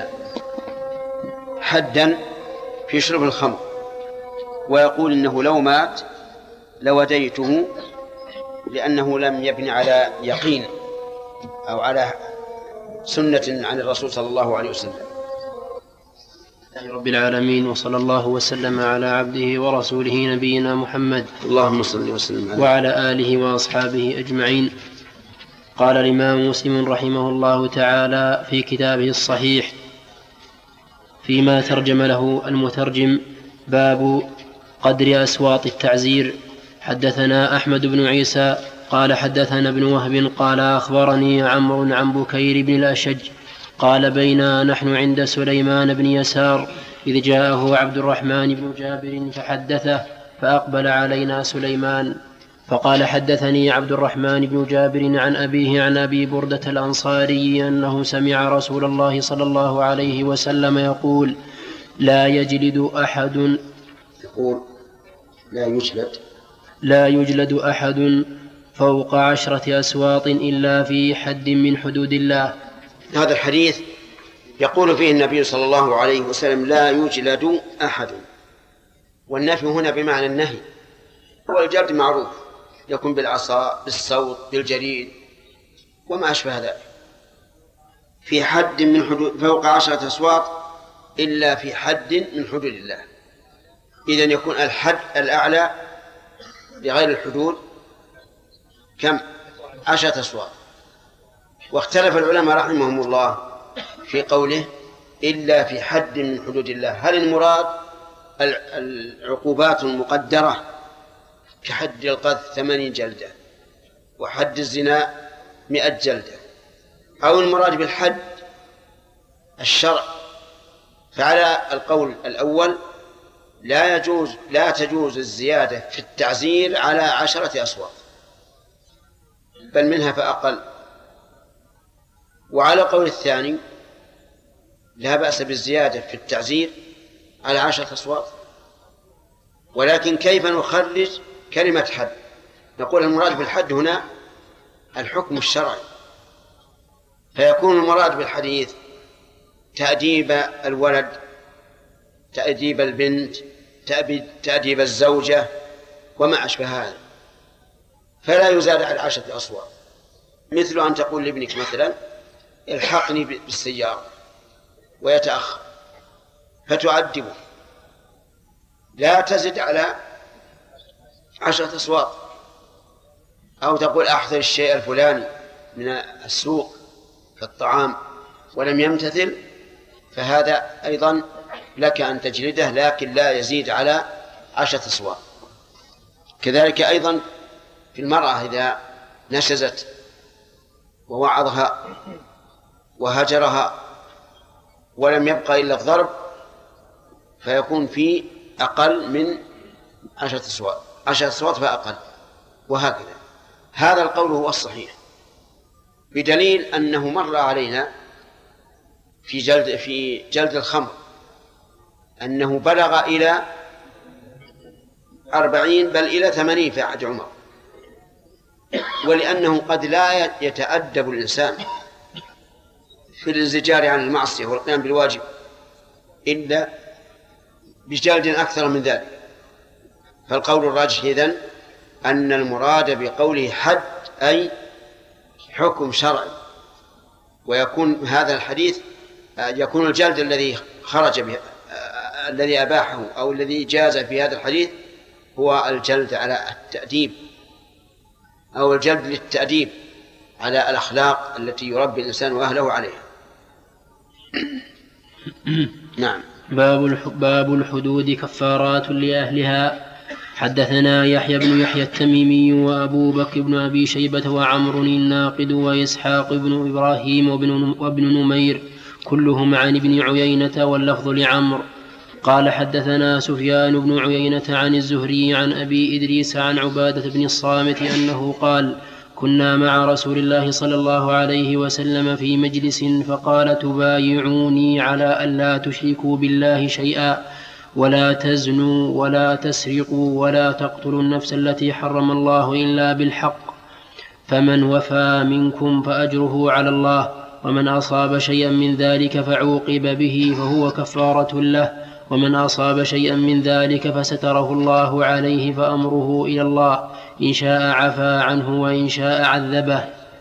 حدا في شرب الخمر، ويقول إنه لو مات لوديته، لأنه لم يبني على يقين أو على سنة عن الرسول صلى الله عليه وسلم. رب العالمين، وصلى الله وسلم على عبده ورسوله نبينا محمد اللهم صل وسلم عليه وعلى آله وأصحابه أجمعين. قال الإمام مسلم رحمه الله تعالى في كتابه الصحيح فيما ترجم له المترجم: باب قدر أسواط التعزير. حدثنا أحمد بن عيسى قال حدثنا ابن وهب قال أخبرني عمرو عن بكير بن الأشج قال: بينا نحن عند سليمان بن يسار إذ جاءه عبد الرحمن بن جابر فحدثه، فأقبل علينا سليمان فقال: حدثني عبد الرحمن بن جابر عن أبيه عن أبي بردة الأنصاري أنه سمع رسول الله صلى الله عليه وسلم يقول: لا يجلد أحد يقول لا يجلد لا يجلد أحد فوق عشرة أسواط إلا في حد من حدود الله. هذا الحديث يقول فيه النبي صلى الله عليه وسلم: لا يجلد أحد، والنفي هنا بمعنى النهي. هو الجلد معروف، يكون بالعصا، بالصوت، بالجريد وما أشبه ذلك، في حد من حدود فوق عشرة أصوات إلا في حد من حدود الله. إذن يكون الحد الأعلى بغير الحدود كم؟ عشرة أصوات. واختلف العلماء رحمهم الله في قوله إلا في حد من حدود الله، هل المراد العقوبات المقدرة كحد القذف ثمانين جلدة وحد الزنا مئة جلدة، أو المراد بالحد الشرع؟ فعلى القول الأول لا يجوز لا تجوز الزيادة في التعزير على عشرة أصوات، بل منها فأقل. وعلى قول الثاني لا بأس بالزيادة في التعزير على عشرة أصوات، ولكن كيف نخرج كلمة حد؟ نقول المراد بالحد هنا الحكم الشرعي، فيكون المراد بالحديث تأديب الولد، تأديب البنت، تأديب الزوجة وما أشبه هذا، فلا يزاد على عشرة أصوات. مثل أن تقول لابنك مثلا: الحقني بالسيارة، ويتأخر فتعدبه، لا تزد على عشرة أصوات. أو تقول: أحضر الشيء الفلاني من السوق في الطعام ولم يمتثل، فهذا أيضا لك أن تجلده، لكن لا يزيد على عشرة أصوات. كذلك أيضا في المرأة إذا نشزت ووعظها وهجرها ولم يبقى إلا الضرب، فيكون في أقل من عشرة أصوات، عشرة أصوات فأقل، وهكذا. هذا القول هو الصحيح، بدليل أنه مر علينا في جلد في جلد الخمر أنه بلغ إلى أربعين بل إلى ثمانين في عهد عمر، ولأنه قد لا يتأدب الإنسان في الانزجار عن المعصية والقيام بالواجب إلا بجلد أكثر من ذلك. فالقول الراجح إذن أن المراد بقوله حد أي حكم شرعي، ويكون هذا الحديث يكون الجلد الذي خرج به الذي أباحه أو الذي جاز في هذا الحديث هو الجلد على التأديب، أو الجلد للتأديب على الأخلاق التي يربي الإنسان وأهله عليها. نعم. باب الحدود كفارات لأهلها. حدثنا يحيى بن يحيى التميمي وأبو بكر بن أبي شيبة وعمر الناقد وإسحاق بن إبراهيم وابن نمير كلهم عن ابن عيينة، واللفظ لعمر. قال حدثنا سفيان بن عيينة عن الزهري عن أبي إدريس عن عبادة بن الصامت أنه قال: كنا مع رسول الله صلى الله عليه وسلم في مجلس فقال: تبايعوني على ألا تشركوا بالله شيئا، ولا تزنوا ولا تسرقوا ولا تقتلوا النفس التي حرم الله إلا بالحق، فمن وفى منكم فأجره على الله، ومن أصاب شيئا من ذلك فعوقب به فهو كفارة له، ومن أصاب شيئا من ذلك فستره الله عليه فأمره إلى الله، إن شاء عفا عنه وإن شاء عذبه.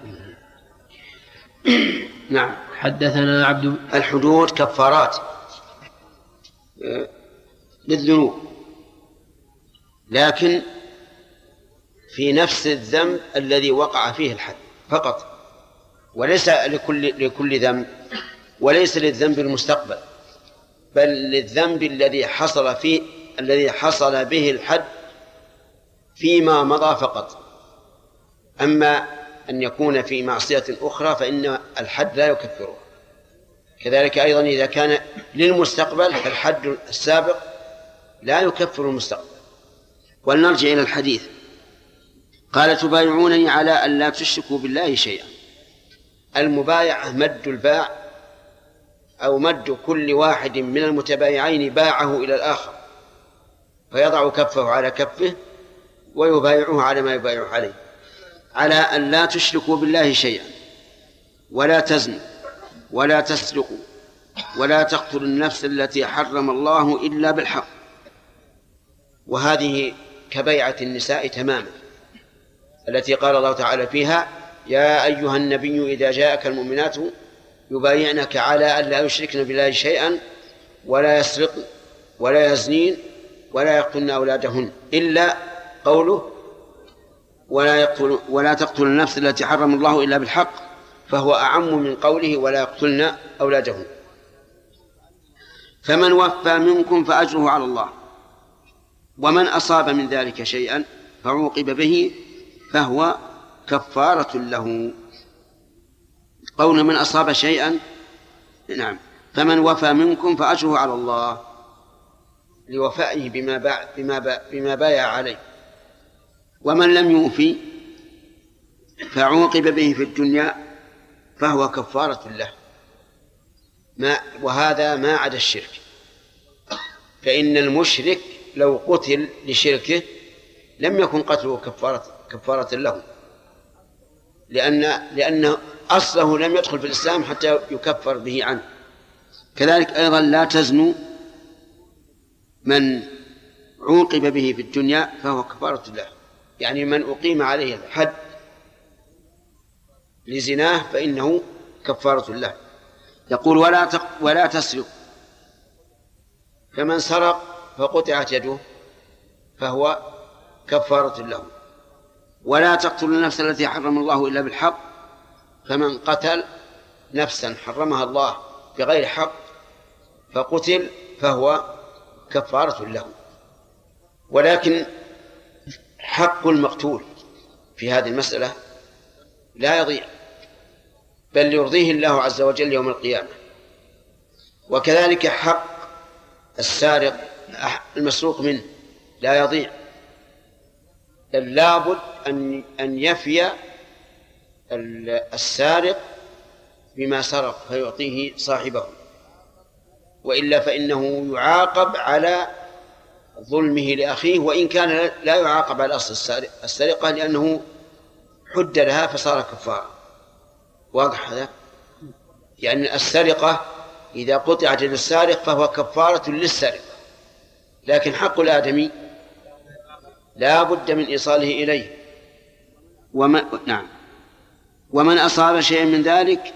نعم. حدثنا عبد الحدود كفارات للذنوب، لكن في نفس الذنب الذي وقع فيه الحد فقط، وليس لكل لكل ذنب، وليس للذنب المستقبل، بل للذنب الذي حصل فيه الذي حصل به الحد فيما مضى فقط. أما أن يكون في معصية أخرى فإن الحد لا يكفره. كذلك أيضا إذا كان للمستقبل فالحد السابق لا يكفر المستقبل. ولنرجع إلى الحديث. قال تبايعونني على أن لا تشركوا بالله شيئا. المبايعة مد الباع أو مد كل واحد من المتبايعين باعه إلى الآخر، فيضع كفه على كفه ويبايعه على ما يبايعه عليه، على أن لا تشركوا بالله شيئا، ولا تزنوا، ولا تسرقوا، ولا تقتلوا النفس التي حرم الله إلا بالحق. وهذه كبيعة النساء تماما، التي قال الله تعالى فيها: يا أيها النبي إذا جاءك المؤمنات يبايعنك على أن لا يشركن بالله شيئا ولا يسرقن ولا يزنين ولا يقتلن أولادهن، إلا قوله ولا يقتل ولا تقتل النفس التي حرم الله إلا بالحق، فهو أعم من قوله ولا يقتلن أولادهن. فمن وفى منكم فأجره على الله، ومن أصاب من ذلك شيئا فعوقب به فهو كفارة له. قول من أصاب شيئا، نعم، فمن وفى منكم فأجره على الله لوفائه بما باع بما باع بما بايع عليه. ومن لم يوفي فعوقب به في الدنيا فهو كفارة له. ما وهذا ما عدا الشرك، فإن المشرك لو قتل لشركه لم يكن قتله كفارة كفارة له، لأن لأن أصله لم يدخل في الإسلام حتى يكفر به عنه. كذلك أيضا لا تزنوا، من عوقب به في الدنيا فهو كفارة له، يعني من أقيم عليه الحد لزناه فإنه كفارة له. يقول ولا تق... ولا تسرق، فمن سرق فقطعت يده فهو كفارة له. ولا تقتل النفس التي حرم الله إلا بالحق، فمن قتل نفسا حرمها الله بغير حق فقتل فهو كفارة له. ولكن حق المقتول في هذه المسألة لا يضيع، بل يرضيه الله عز وجل يوم القيامة. وكذلك حق السارق المسروق منه لا يضيع، بل لابد أن أن يفي السارق بما سرق فيعطيه صاحبه، وإلا فإنه يعاقب على ظلمه لأخيه، وإن كان لا يعاقب على أصل السرقة لأنه حد لها فصار كفارة. واضح هذا؟ يعني السرقة إذا قطعت يد السارق فهو كفارة للسرقة، لكن حق الآدمي لا بد من إيصاله إليه. ومن نعم ومن أصاب شيئا من ذلك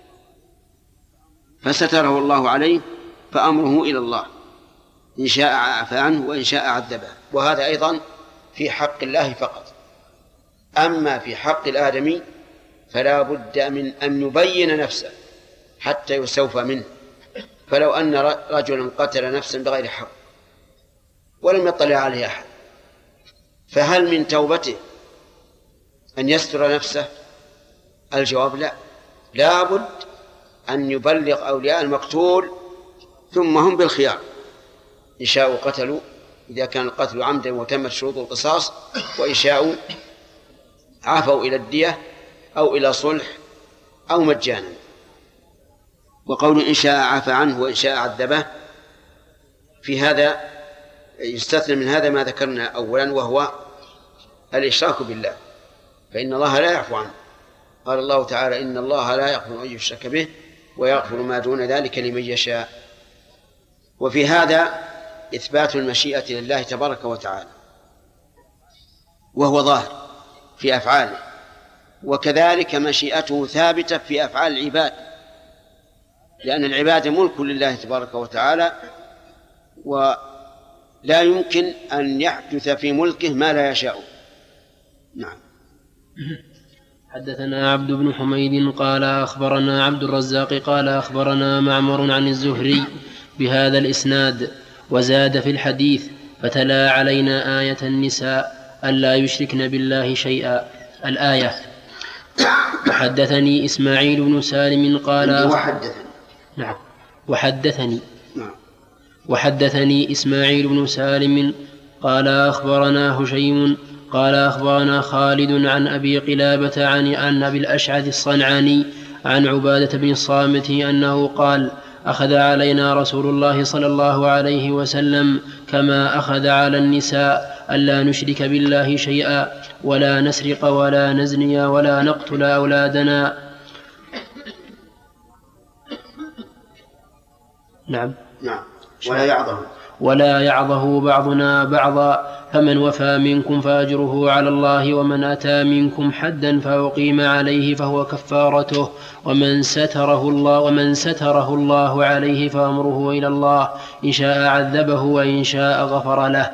فستره الله عليه فأمره إلى الله، إن شاء عفى عنه وإن شاء عذبه. وهذا أيضا في حق الله فقط. أما في حق الآدمي فلا بد من أن يبين نفسه حتى يستوفى منه. فلو أن رجلا قتل نفسا بغير حق ولم يطلع عليه أحد، فهل من توبته أن يستر نفسه؟ الجواب لا، لا بد أن يبلغ أولياء المقتول ثم هم بالخيار، إن شاءوا قتلوا إذا كان القتل عمدا وتمت شروط القصاص، وإن شاءوا عافوا إلى الدية أو إلى صلح أو مجانا. وقول إن شاء عفى عنه وإن شاء عذبه، في هذا يستثنى من هذا ما ذكرنا أولا، وهو الإشراك بالله، فإن الله لا يعفو عنه. قال الله تعالى إن الله لا يغفر أن يشرك به ويغفر ما دون ذلك لمن يشاء. وفي هذا إثبات المشيئة لله تبارك وتعالى، وهو ظاهر في أفعاله، وكذلك مشيئته ثابتة في أفعال العباد، لأن العباد ملك لله تبارك وتعالى، ولا يمكن أن يحدث في ملكه ما لا يشاء. نعم. حدثنا عبد بن حميد قال أخبرنا عبد الرزاق قال أخبرنا معمر عن الزهري بهذا الإسناد وزاد في الحديث فتلا علينا آية النساء ألا يشركن بالله شيئا الآية. وحدثني إسماعيل بن سالم قال وحدثني نعم وحدثني نعم وحدثني إسماعيل بن سالم قال أخبرنا هشيم قال أخبرنا خالد عن أبي قلابة عن عن أبي الأشعث الصنعاني عن عبادة بن الصامت أنه قال أخذ علينا رسول الله صلى الله عليه وسلم كما أخذ على النساء ألا نشرك بالله شيئا ولا نسرق ولا نزني ولا نقتل أولادنا. نعم نعم ولا يعظه ولا يعظه بعضنا بعضا فمن وفى منكم فأجره على الله ومن أتى منكم حدا فأقيم عليه فهو كفارته ومن ستره الله ومن ستره الله عليه فأمره إلى الله إن شاء عذبه وإن شاء غفر له.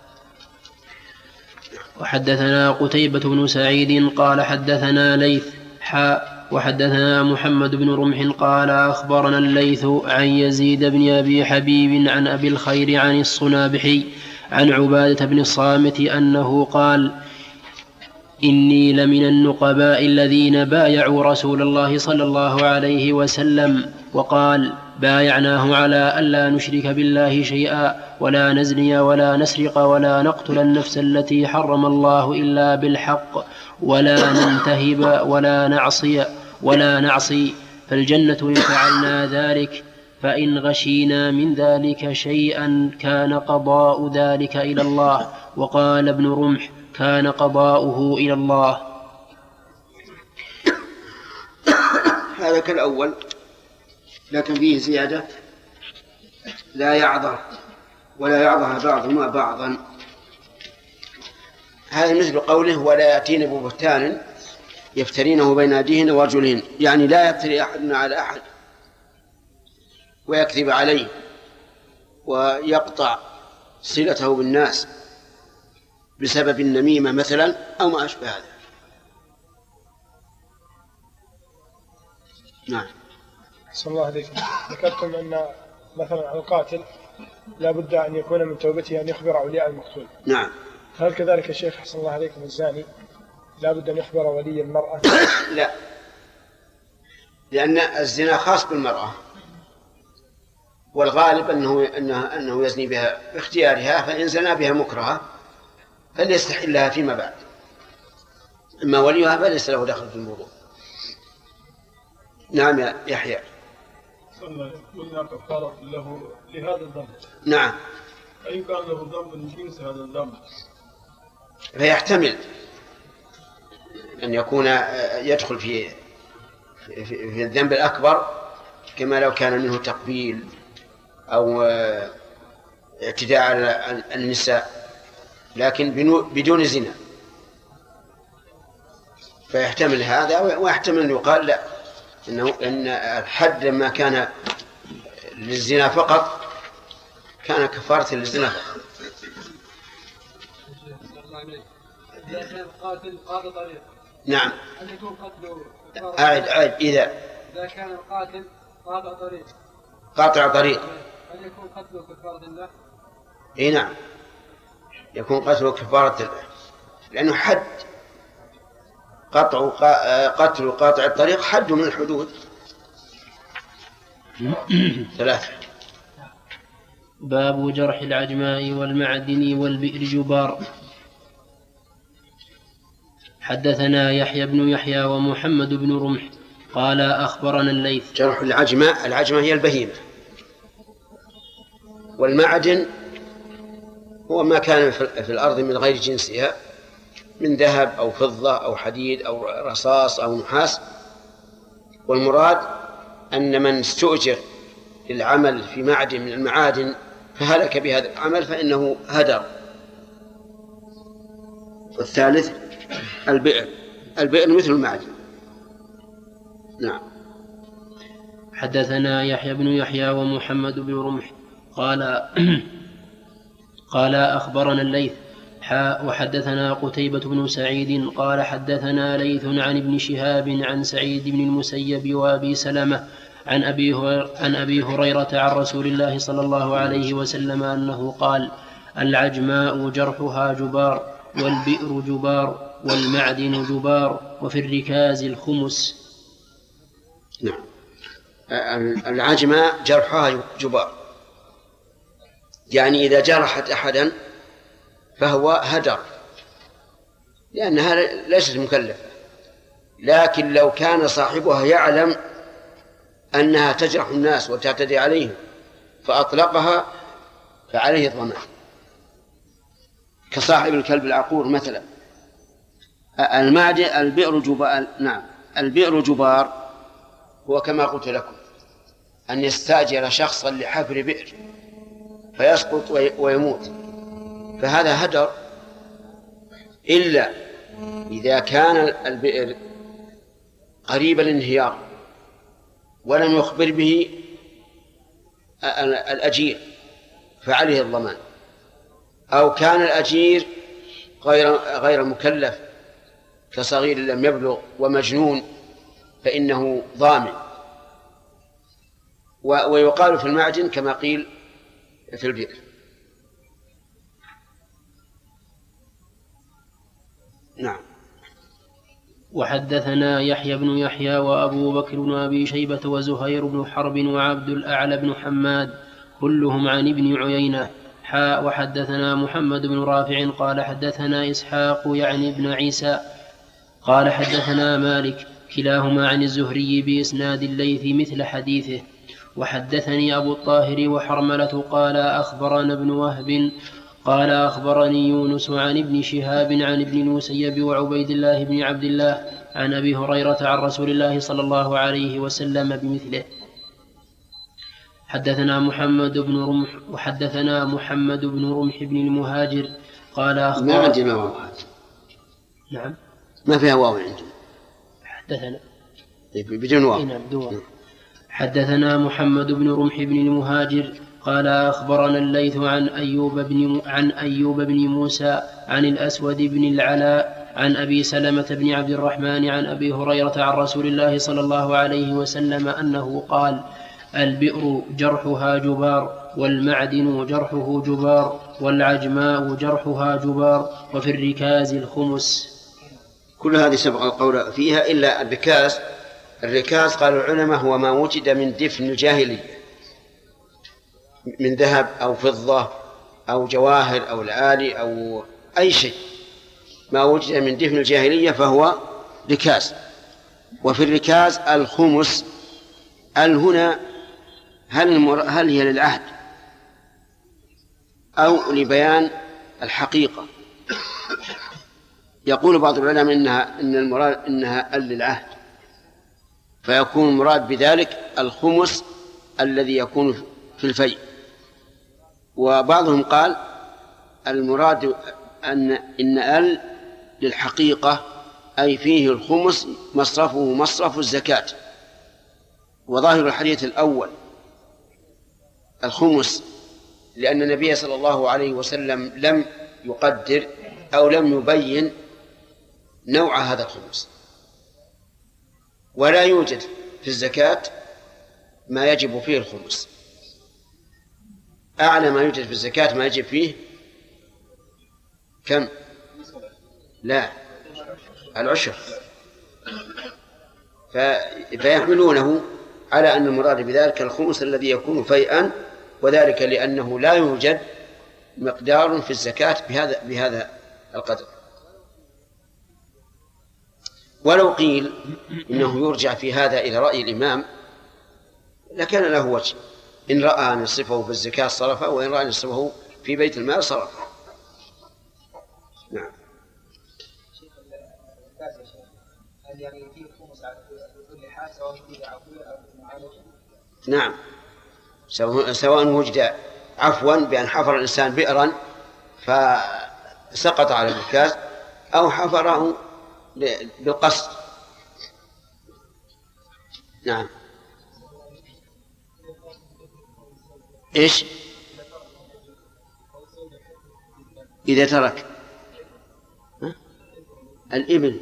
وحدثنا قتيبة بن سعيد قال حدثنا ليث حاء وحدثنا محمد بن رمح قال أخبرنا الليث عن يزيد بن أبي حبيب عن أبي الخير عن الصنابحي عن عبادة بن الصامت أنه قال إني لمن النقباء الذين بايعوا رسول الله صلى الله عليه وسلم وقال بايعناه على ألا نشرك بالله شيئا ولا نزني ولا نسرق ولا نقتل النفس التي حرم الله إلا بالحق ولا ننتهب ولا نعصي ولا نعصي فالجنة إن فعلنا ذلك فإن غشينا من ذلك شيئا كان قضاء ذلك إلى الله. وقال ابن رمح كان قضاؤه إلى الله. هذا كالأول لكن فيه زيادة لا يعظه ولا يعظها بعضهما بعضا. هذا مثل قوله ولا يأتين ببهتان يفترينه بين أيديهن وأرجلهن، يعني لا يفتري أحدنا على أحد ويكذب عليه ويقطع صلته بالناس بسبب النميمة مثلا أو ما أشبه هذا. نعم. أحسن الله عليكم. ذكرتم أن مثلا القاتل لا بد أن يكون من توبته أن يخبر أولياء المقتول. نعم. هل كذلك الشيخ أحسن الله عليكم الزاني لا بد أن يخبر ولي المرأة؟ لا، لأن الزنا خاص بالمرأة والغالب أنه, أنه, أنه يزني بها باختيارها، فإن زنا بها مكرهة فليستحلها فيما بعد، أما وليها فليس له دخل في الموضوع. نعم يا يحيى. قلنا كفارة له لهذا الذنب. نعم. أي كان له ذنب من جنس هذا الذنب فيحتمل أن يكون يدخل في في الذنب الأكبر، كما لو كان منه تقبيل أو اعتداء على النساء لكن بدون زنا، فيحتمل هذا ويحتمل أن يقال لا، إنه إن الحد لما كان للزنا فقط كان كفارة للزنا فقط. إذا كان القاتل قاطع طريق. نعم. هل يكون قتله؟ أعد أعد إذا. إذا كان القاتل قاطع طريق. قاطع طريق. هل يكون قتله كفارة الله؟ إيه نعم. يكون قتله كفارة الله، لأنه حد قطع قتل قاطع الطريق حد من الحدود ثلاثة. باب جرح العجماء والمعدن والبئر جبار. حدثنا يحيى بن يحيى ومحمد بن رمح قال أخبرنا الليث. جرح العجماء، العجماء هي البهيمة، والمعدن هو ما كان في الأرض من غير جنسها من ذهب أو فضة أو حديد أو رصاص أو نحاس. والمراد أن من استؤجر للعمل في معدن من المعادن فهلك بهذا العمل فإنه هدر. والثالث البئر، البئر مثل المعدن. نعم. حدثنا يحيى بن يحيى ومحمد بن رمح قال قال أخبرنا الليث حاء وحدثنا قتيبة بن سعيد قال حدثنا ليث عن ابن شهاب عن سعيد بن المسيب وأبي سلمة عن أبي, عن أبي هريرة عن رسول الله صلى الله عليه وسلم أنه قال: العجماء جرحها جبار، والبئر جبار، والمعدن جبار، وفي الركاز الخمس. نعم. العجماء جرحها جبار، يعني إذا جرحت أحدا فهو هدر، لأنها ليست مكلفة. لكن لو كان صاحبها يعلم أنها تجرح الناس وتعتدي عليهم فأطلقها فعليه الضمان، كصاحب الكلب العقور مثلا. المعدن البئر جبار. نعم، البئر جبار هو كما قلت لكم أن يستأجر شخصا لحفر بئر فيسقط ويموت، فهذا هدر، إلا إذا كان البئر قريب الانهيار ولم يخبر به الأجير فعليه الضمان، أو كان الأجير غير غير مكلف كصغير لم يبلغ ومجنون فإنه ضامن. ويقال في المعجن كما قيل في البئر. نعم. وحدثنا يحيى بن يحيى وأبو بكر بن أبي شيبة وزهير بن حرب وعبد الأعلى بن حماد كلهم عن ابن عيينة. حاء وحدثنا محمد بن رافع قال حدثنا إسحاق يعني ابن عيسى قال حدثنا مالك كلاهما عن الزهري بإسناد الليث مثل حديثه. وحدثني أبو الطاهر وحرملة قال أخبرنا ابن وهب قال أخبرني يونس عن ابن شهاب عن ابن المسيب وعبيد الله بن عبد الله عن أبي هريرة عن رسول الله صلى الله عليه وسلم بمثله. حدثنا محمد بن رمح وحدثنا محمد بن رمح بن المهاجر قال أخبرنا. ما عندنا واو. نعم ما فيها واو عندنا. حدثنا بدون واو. نعم بدون. حدثنا محمد بن رمح بن المهاجر قال أخبرنا الليث عن أيوب بن عن أيوب بن موسى عن الأسود بن العلاء عن أبي سلمة بن عبد الرحمن عن أبي هريرة عن رسول الله صلى الله عليه وسلم أنه قال: البئر جرحها جبار، والمعدن جرحه جبار، والعجماء جرحها جبار، وفي الركاز الخمس. كل هذه سبق القول فيها إلا الركاز. الركاز قال العلماء هو ما وجد من دفن الجاهلية من ذهب أو فضة أو جواهر أو الآلي أو أي شيء ما وجد من دفن الجاهلية فهو ركاز. وفي الركاز الخمس. ال هنا هل, المر... هل هي للعهد أو لبيان الحقيقة؟ يقول بعض العلماء إنها إن المراد إنها ال للعهد، فيكون المراد بذلك الخمس الذي يكون في الفيء. وبعضهم قال المراد أن إن ال للحقيقة أي فيه الخمس مصرفه مصرف الزكاة. وظاهر الحديث الأول الخمس، لأن النبي صلى الله عليه وسلم لم يقدر أو لم يبين نوع هذا الخمس، ولا يوجد في الزكاة ما يجب فيه الخمس. أعلى ما يوجد في الزكاة ما يجب فيه كم؟ لا، العشر. فيحملونه على أن المراد بذلك الخمس الذي يكون فيئا، وذلك لأنه لا يوجد مقدار في الزكاة بهذا بهذا القدر. ولو قيل إنه يرجع في هذا إلى رأي الإمام لكان له وجه، إن رأى نصفه في الزكاة صرفه، وإن رأى نصفه في بيت المال صرفه. نعم. نعم، سواء وجد عفوا بأن حفر الإنسان بئرا فسقط على الركاز أو حفره بالقصد. نعم. إيش إذا ترك الإبل.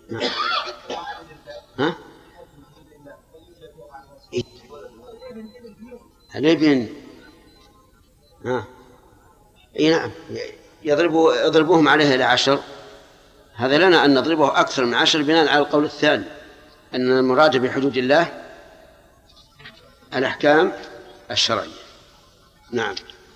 ها؟ الابن. ها؟ اي نعم، يضربوا يضربوهم عليه إلى عشر. هذا لنا أن نضربه أكثر من عشر بناء على القول الثاني أن المراد بحدود الله الأحكام الشرعية. نعم.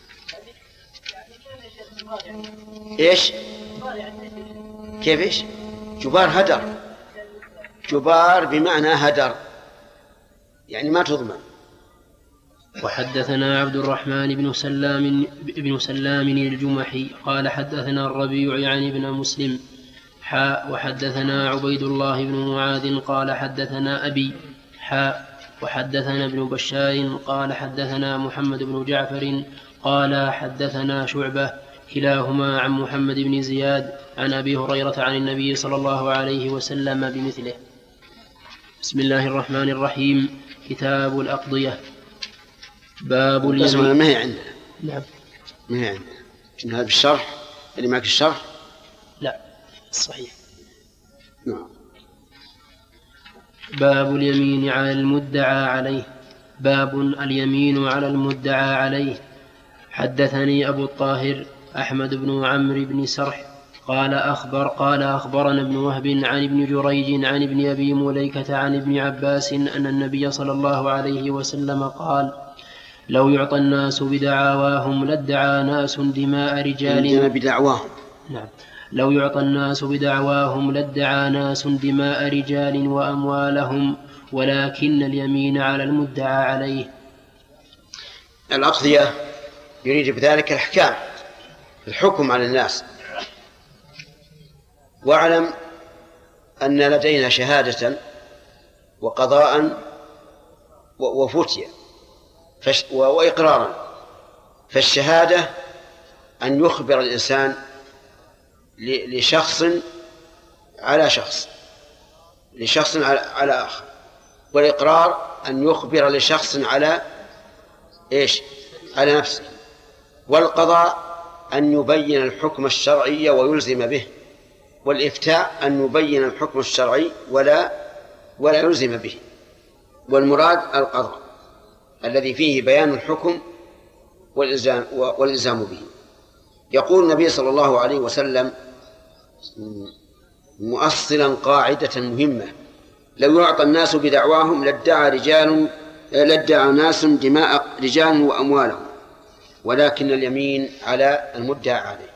إيش؟ كيف إيش؟ جبار هدر. جبار بمعنى هدر، يعني ما تضمن. وحدثنا عبد الرحمن بن سلام بن سلام الجمحي قال حدثنا الربيع يعني ابن مسلم حاء وحدثنا عبيد الله بن معاذ قال حدثنا أبي حاء وحدثنا ابن بشار قال حدثنا محمد بن جعفر قال حدثنا شعبة كلاهما عن محمد بن زياد عن أبي هريرة عن النبي صلى الله عليه وسلم بمثله. بسم الله الرحمن الرحيم. كتاب الأقضية. باب اليمين. ما هي عندنا. نعم ما هي عندنا. شنو هذا بالشرح اللي معك الشرح؟ لا صحيح. نعم. باب اليمين على المدعى عليه. باب اليمين على المدعى عليه. حدثني أبو الطاهر أحمد بن عمرو بن سرح قال أخبر قال أخبرنا ابن وهب عن ابن جريج عن ابن أبي مليكة عن ابن عباس أن النبي صلى الله عليه وسلم قال لو يعطى الناس بدعواهم لادعى ناس دماء رجال بدعواهم. نعم. لو يعطى الناس بدعواهم لادعى ناس دماء رجال وأموالهم ولكن اليمين على المدعى عليه. الأقضية يريد بذلك الأحكام، الحكم على الناس. واعلم أن لدينا شهادة وقضاء وفتية وإقرارا. فالشهادة أن يخبر الإنسان لشخص على شخص لشخص على آخر، والإقرار أن يخبر لشخص على إيش؟ على نفسه. والقضاء أن يبين الحكم الشرعي ويلزم به، والإفتاء أن يبين الحكم الشرعي ولا ولا يلزم به. والمراد القضاء الذي فيه بيان الحكم والإلزام والإلزام به. يقول النبي صلى الله عليه وسلم مؤصلا قاعدة مهمة: لو يعطى الناس بدعواهم لادعى رجال لادعى ناس دماء رجال وأموالهم ولكن اليمين على المدعى عليه.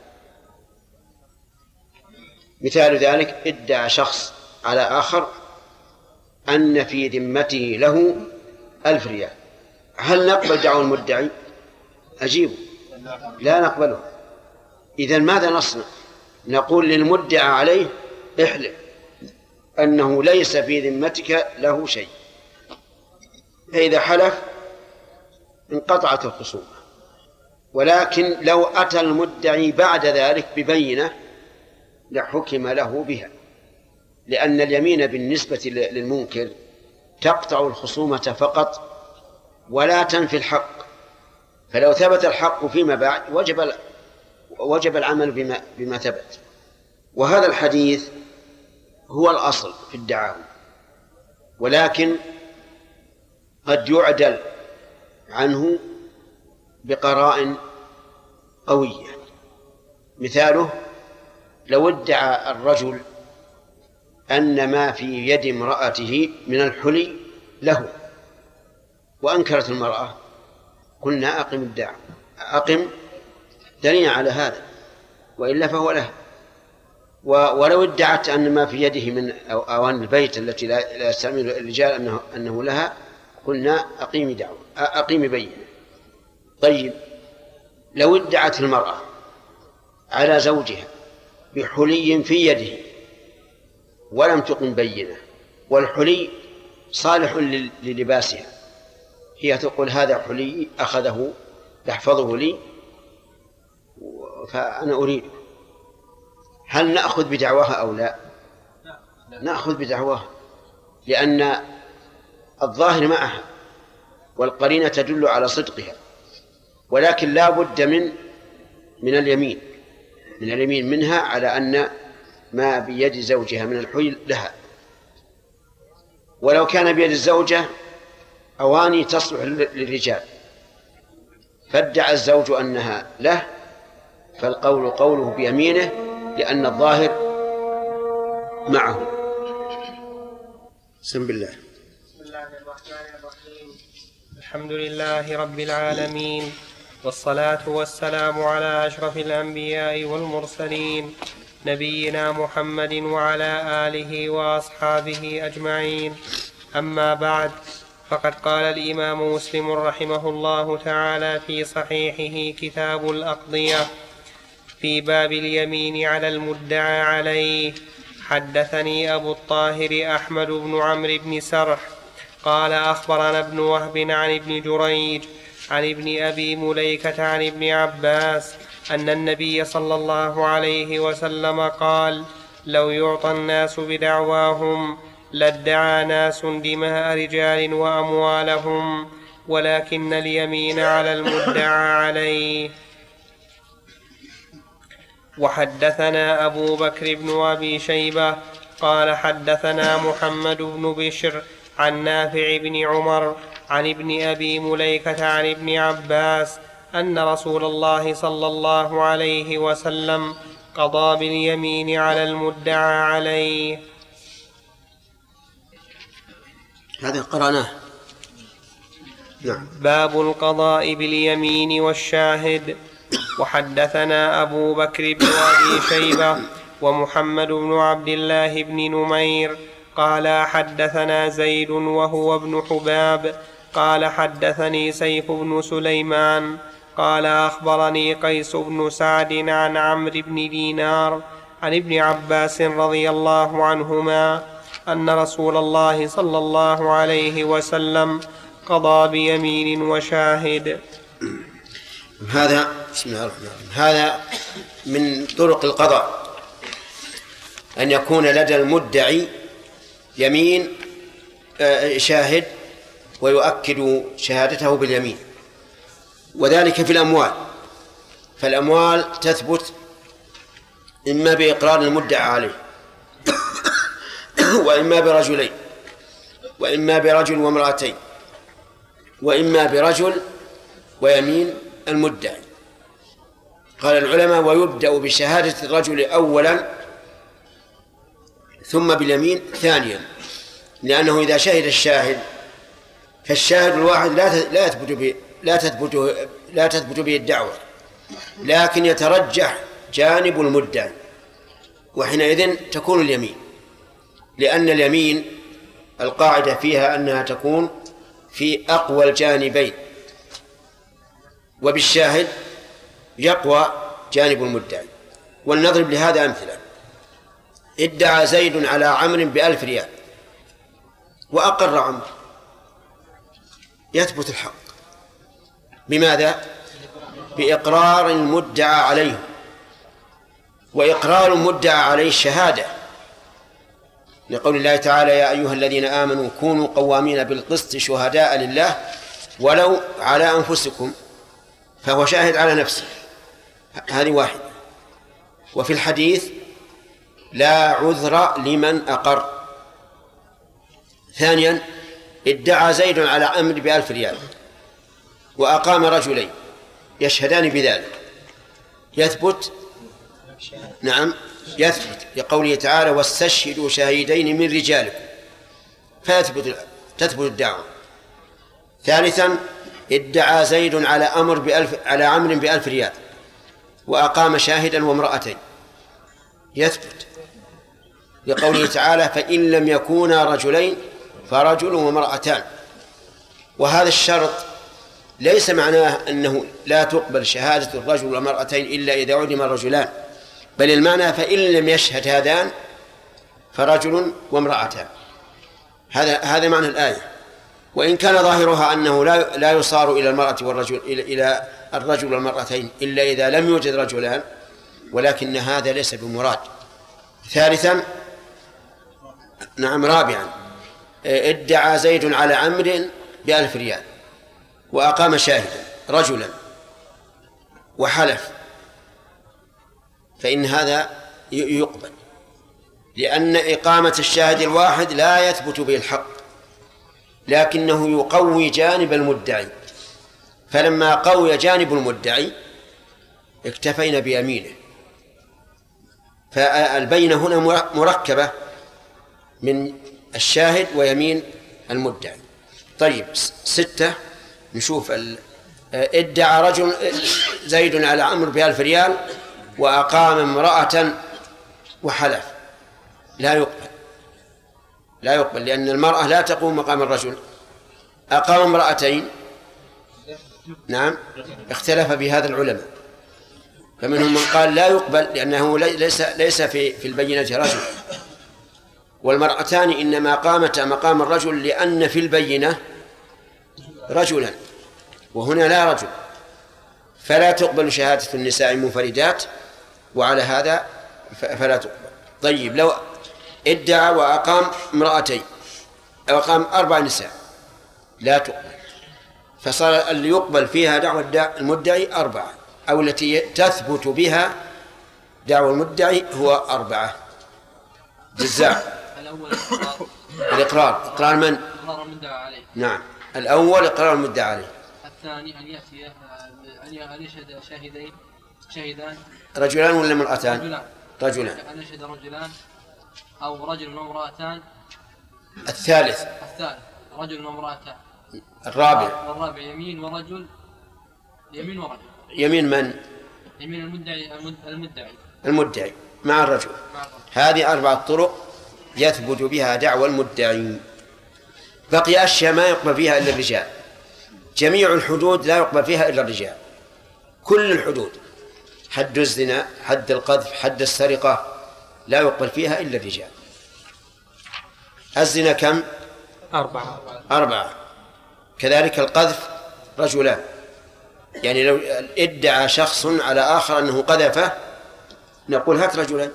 مثال ذلك: ادعى شخص على آخر أن في ذمته له ألف ريال، هل نقبل دعوى المدعي؟ أجيب: لا نقبله. إذن ماذا نصنع؟ نقول للمدعى عليه: احلف أنه ليس في ذمتك له شيء. فإذا حلف انقطعت الخصومة. ولكن لو أتى المدعي بعد ذلك ببينة لحكم له بها، لأن اليمين بالنسبة للمنكر تقطع الخصومة فقط ولا تنفي الحق. فلو ثبت الحق فيما بعد وجب وجب العمل بما بما ثبت. وهذا الحديث هو الأصل في الدعاوى، ولكن قد يعدل عنه بقرائن قوية. مثاله: لو ادعى الرجل أن ما في يد امرأته من الحلي له وأنكرت المرأة، قلنا أقم الدعوى، أقم دليل على هذا، وإلا فهو له. ولو ادعت أن ما في يده من أواني البيت التي لا يستعمل الرجال أنه, أنه لها، قلنا أقيم دعوى، أقيم بينة. طيب، لو ادعت المرأة على زوجها بحلي في يده ولم تقم بينة، والحلي صالح للباسها، هي تقول: هذا حلي أخذه يحفظه لي فأنا أريده، هل نأخذ بدعواها أو لا؟ نأخذ بدعواها، لأن الظاهر معها والقرينة تدل على صدقها. ولكن لا بد من من اليمين من اليمين منها على أن ما بيد زوجها من الحلي لها، ولو كان بيد الزوجة أواني تصلح للرجال فادعى الزوج أنها له، فالقول قوله بيمينه لأن الظاهر معه. بسم الله. بسم الله الرحمن الرحيم. الحمد لله رب العالمين، والصلاة والسلام على أشرف الأنبياء والمرسلين نبينا محمد وعلى آله وأصحابه أجمعين. أما بعد، فقد قال الإمام مسلم رحمه الله تعالى في صحيحه كتاب الأقضية في باب اليمين على المدعى عليه: حدثني أبو الطاهر أحمد بن عمرو بن سرح قال أخبرنا ابن وهب عن ابن جريج عن ابن أبي مليكة عن ابن عباس أن النبي صلى الله عليه وسلم قال: لو يعطى الناس بدعواهم لادعى ناس دماء رجال وأموالهم، ولكن اليمين على المدعى عليه. وحدثنا أبو بكر بن أبي شيبة قال حدثنا محمد بن بشر عن نافع بن عمر عن ابن أبي مليكة عن ابن عباس أن رسول الله صلى الله عليه وسلم قضى باليمين على المدعى عليه. هذا قرأناه. نعم. باب القضاء باليمين والشاهد. وحدثنا أبو بكر بن أبي شيبة ومحمد بن عبد الله بن نمير قال حدثنا زيد وهو ابن حباب قال حدثني سيف بن سليمان قال أخبرني قيس بن سعد عن عمرو بن دينار عن ابن عباس رضي الله عنهما أن رسول الله صلى الله عليه وسلم قضى بيمين وشاهد. هذا بسم الله الرحمن الرحيم. هذا من طرق القضاء أن يكون لدى المدعي يمين شاهد ويؤكد شهادته باليمين، وذلك في الأموال. فالأموال تثبت إما بإقرار المدعى عليه وإما برجلين وإما برجل وامرأتين وإما برجل ويمين المدعي. قال العلماء: ويبدأ بشهادة الرجل أولا ثم باليمين ثانيا، لأنه إذا شهد الشاهد فالشاهد الواحد لا تثبت به لا تثبت لا تثبت به الدعوة، لكن يترجح جانب المدعي، وحينئذ تكون اليمين، لأن اليمين القاعدة فيها أنها تكون في أقوى الجانبين، وبالشاهد يقوى جانب المدعي. ولنضرب لهذا أمثلة. ادعى زيد على عمرو بألف ريال وأقر عمرو، يثبت الحق بماذا؟ بإقرار المدعى عليه، وإقرار المدعى عليه شهادة، لقول الله تعالى: يا أيها الذين آمنوا كونوا قوامين بالقسط شهداء لله ولو على أنفسكم، فهو شاهد على نفسه. هذه واحدة. وفي الحديث: لا عذر لمن أقر. ثانيا: ادعى زيد على عمرو بألف ريال وأقام رجلين يشهدان بذلك، يثبت؟ نعم يثبت، لقوله تعالى: واستشهدوا شهيدين من رجالكم، فيثبت تثبت الدعوة. ثالثا: ادعى زيد على أمر بألف على عمرو بألف ريال وأقام شاهدا وامرأتين، يثبت، لقوله تعالى: فإن لم يكونا رجلين فرجل وامرأتان. وهذا الشرط ليس معناه أنه لا تقبل شهادة الرجل والمرأتين إلا إذا علم الرجلان، بل المعنى فإن لم يشهد هذان فرجل وامرأتان. هذا هذا معنى الآية. وإن كان ظاهرها أنه لا لا يصار إلى المرأة والرجل إلى إلى الرجل والمرأتين إلا إذا لم يوجد رجلان، ولكن هذا ليس بمراد. ثالثا: نعم رابعا: ادعى زيد على عمرو بألف ريال وأقام شاهدا رجلا وحلف، فإن هذا يقبل لأن إقامة الشاهد الواحد لا يثبت به الحق، لكنه يقوي جانب المدعي، فلما قوي جانب المدعي اكتفينا بيمينه. فالبينة هنا مركبة من الشاهد ويمين المدعي. طيب ستة، نشوف ادعى رجل زيد على عمرو بألف ريال وأقام امرأة وحلف، لا يقبل، لا يقبل، لأن المرأة لا تقوم مقام الرجل. أقام امرأتين، نعم، اختلف بهذا العلماء، فمنهم من قال لا يقبل لأنه ليس ليس في في البينة رجل، والمرأتان إنما قامتا مقام الرجل لأن في البينة رجلا وهنا لا رجل، فلا تقبل شهادة النساء منفردات، وعلى هذا فلا تقبل. طيب لو ادعى وأقام امرأتين أو أقام أربع نساء لا تقبل، فصار اللي يقبل فيها دعوة المدعي أربعة، أو التي تثبت بها دعوة المدعي هو أربعة. جزاء الأول الإقرار. إقرار من؟ إقرار المدعى عليه. نعم، الأول إقرار المدعى عليه. الثاني أن يأتي أن يشهد شاهدين شاهدان رجلان ولا امرأتان؟ رجلان. رجلان. أن يشهد رجلان أو رجل وامرأتان. الثالث الثالث رجل وامرأتان. الرابع والرابع يمين ورجل. يمين ورجل. يمين من؟ يمين المدعي المدعي المدعي مع الرجل. مع الرجل. هذه أربعة طرق يثبت بها دعوى المدعي. بقي أشياء ما يقبل فيها إلا الرجال. جميع الحدود لا يقبل فيها إلا الرجال، كل الحدود، حد الزنا، حد القذف، حد السرقة، لا يقبل فيها إلا الرجال. الزنا كم؟ أربعة. أربعة. كذلك القذف رجلان، يعني لو ادعى شخص على آخر أنه قذفه نقول هات رجلان،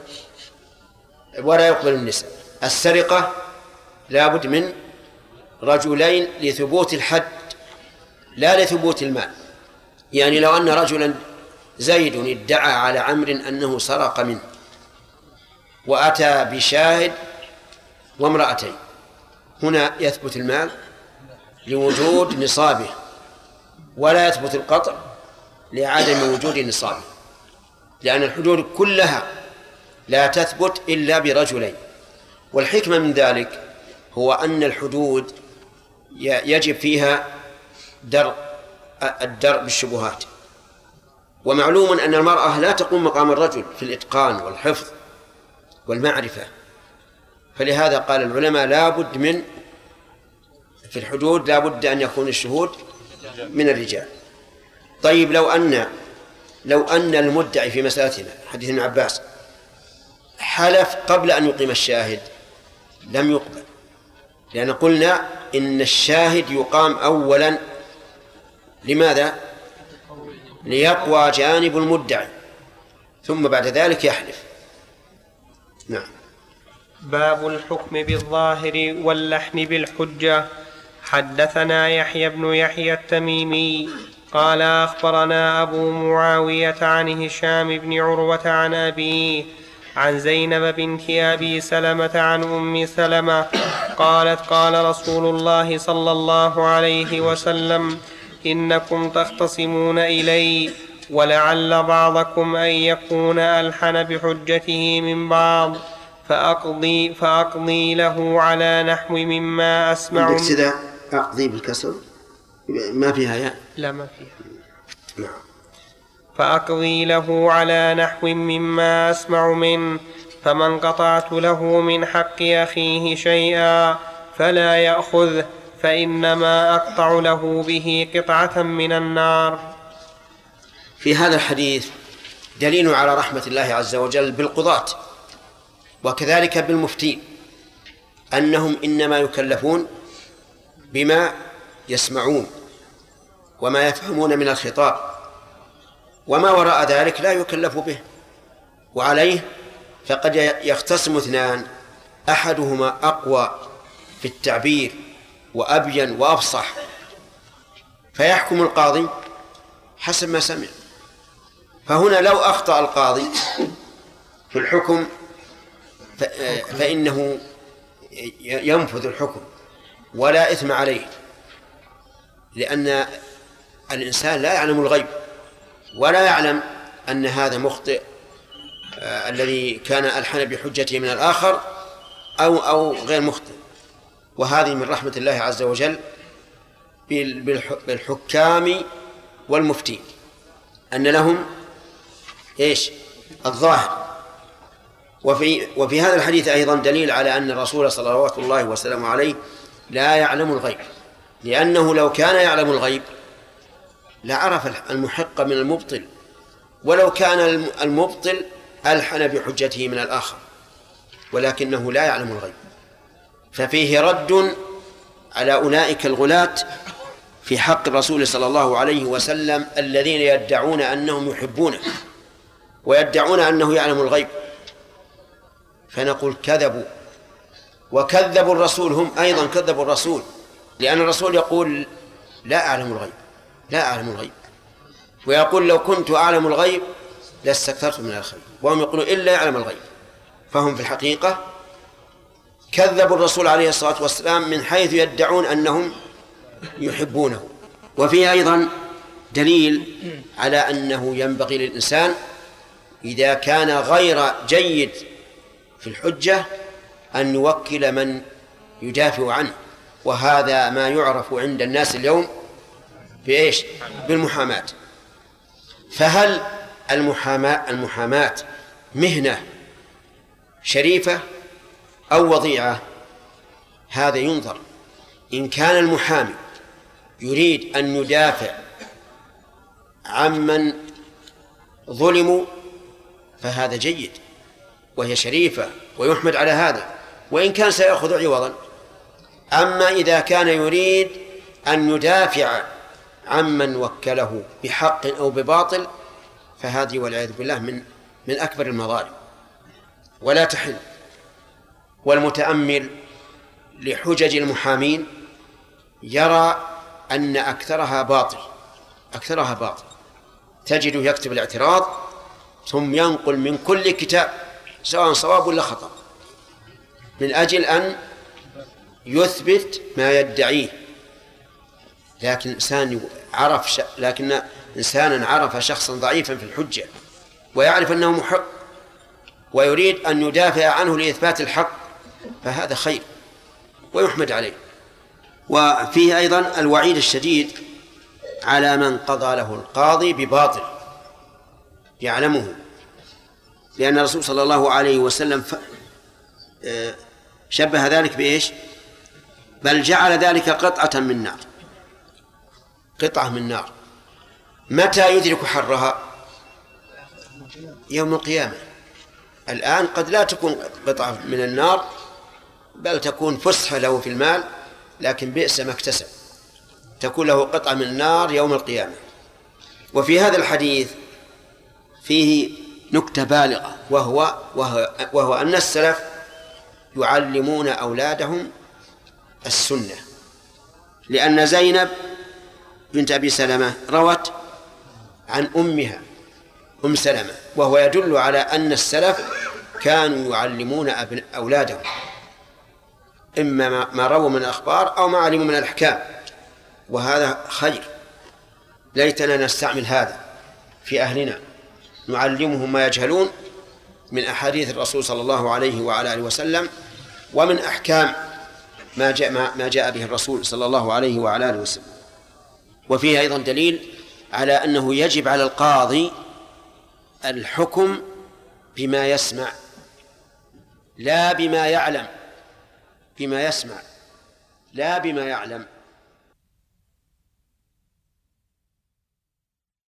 ولا يقبل النساء. السرقة لابد من رجلين لثبوت الحد لا لثبوت المال. يعني لو أن رجلا زيد ادعى على عمرو أنه سرق منه وأتى بشاهد وامرأتين، هنا يثبت المال لوجود نصابه، ولا يثبت القطع لعدم وجود نصابه، لأن الحدود كلها لا تثبت إلا برجلين. والحكمة من ذلك هو أن الحدود يجب فيها درء الدرء بالشبهات، ومعلوم أن المرأة لا تقوم مقام الرجل في الإتقان والحفظ والمعرفة، فلهذا قال العلماء لا بد من في الحدود لا بد أن يكون الشهود من الرجال. طيب لو أن لو أن المدعي في مسألتنا حديث ابن عباس حلف قبل أن يقيم الشاهد لم يقبل، لأن قلنا إن الشاهد يقام أولا. لماذا؟ ليقوى جانب المدعي ثم بعد ذلك يحلف. نعم. باب الحكم بالظاهر واللحن بالحجة. حدثنا يحيى بن يحيى التميمي قال أخبرنا أبو معاوية عن هشام بن عروة عن أبيه عن زينب بنت أبي سلمة عن أم سلمة قالت قال رسول الله صلى الله عليه وسلم إنكم تختصمون إلي ولعل بعضكم أن يكون ألحن بحجته من بعض فأقضي, فأقضي له على نحو مما أسمع. عندك سدى أقضي بالكسر ما فيها يا لا ما فيها. نعم. فأقضي له على نحو مما أسمع منه فمن قطعت له من حق أخيه شيئا فلا يأخذه فإنما أقطع له به قطعة من النار. في هذا الحديث دليل على رحمة الله عز وجل بالقضاة وكذلك بالمفتين، أنهم إنما يكلفون بما يسمعون وما يفهمون من الخطاب، وما وراء ذلك لا يكلف به. وعليه فقد يختصم اثنان أحدهما أقوى في التعبير وأبين وأفصح، فيحكم القاضي حسب ما سمع. فهنا لو أخطأ القاضي في الحكم فإنه ينفذ الحكم ولا إثم عليه، لأن الإنسان لا يعلم الغيب ولا يعلم أن هذا مخطئ آه الذي كان ألحن بحجته من الآخر أو أو غير مخطئ. وهذه من رحمة الله عز وجل بالحكام والمفتين، أن لهم إيش الظاهر. وفي وفي هذا الحديث أيضا دليل على أن الرسول صلوات الله وسلامه عليه لا يعلم الغيب، لأنه لو كان يعلم الغيب لعرف المحق من المبطل، ولو كان المبطل ألحن بحجته من الآخر، ولكنه لا يعلم الغيب. ففيه رد على أولئك الغلاة في حق الرسول صلى الله عليه وسلم الذين يدعون أنهم يحبونه ويدعون أنه يعلم الغيب، فنقول كذبوا وكذبوا الرسول، هم أيضا كذبوا الرسول، لأن الرسول يقول لا أعلم الغيب لا أعلم الغيب، ويقول لو كنت أعلم الغيب لاستكثرت من الخير، وهم يقولون إلا يعلم الغيب. فهم في الحقيقة كذبوا الرسول عليه الصلاة والسلام من حيث يدعون أنهم يحبونه. وفيه أيضا دليل على أنه ينبغي للإنسان إذا كان غير جيد في الحجة أن يوكل من يدافع عنه، وهذا ما يعرف عند الناس اليوم بإيش؟ بالمحاماة. فهل المحاماة المحاماة مهنة شريفة أو وضيعة؟ هذا ينظر. إن كان المحامي يريد أن يدافع عمن ظلموا فهذا جيد وهي شريفة ويحمد على هذا، وإن كان سيأخذ عوضا. أما إذا كان يريد أن يدافع عمن وكله بحق أو بباطل فهذه والعياذ بالله من من أكبر المظالم ولا تحل. والمتأمل لحجج المحامين يرى أن أكثرها باطل أكثرها باطل تجد يكتب الاعتراض ثم ينقل من كل كتاب سواء صواب ولا خطأ من أجل أن يثبت ما يدعيه. لكن إنسان عرف ش... لكن إنسانا عرف شخصا ضعيفا في الحجة ويعرف أنه محق ويريد أن يدافع عنه لإثبات الحق فهذا خير ويحمد عليه. وفيه أيضا الوعيد الشديد على من قضى له القاضي بباطل يعلمه، لأن الرسول صلى الله عليه وسلم شبه ذلك بإيش؟ بل جعل ذلك قطعة من نار قطعة من نار. متى يدرك حرها؟ يوم القيامة. الآن قد لا تكون قطعة من النار بل تكون فسحة له في المال، لكن بئس ما اكتسب، تكون له قطعة من النار يوم القيامة. وفي هذا الحديث فيه نكتة بالغة وهو, وهو, وهو أن السلف يعلمون أولادهم السنة، لأن زينب بنت أبي سلمة روت عن أمها أم سلمة، وهو يدل على أن السلف كانوا يعلمون أولادهم إما ما رووا من الأخبار أو ما علموا من الأحكام، وهذا خير. ليتنا نستعمل هذا في أهلنا، نعلمهم ما يجهلون من أحاديث الرسول صلى الله عليه وعلى آله وسلم ومن أحكام ما جاء, ما جاء به الرسول صلى الله عليه وعلى آله وسلم. وفيه أيضا دليل على أنه يجب على القاضي الحكم بما يسمع لا بما يعلم، بما يسمع لا بما يعلم.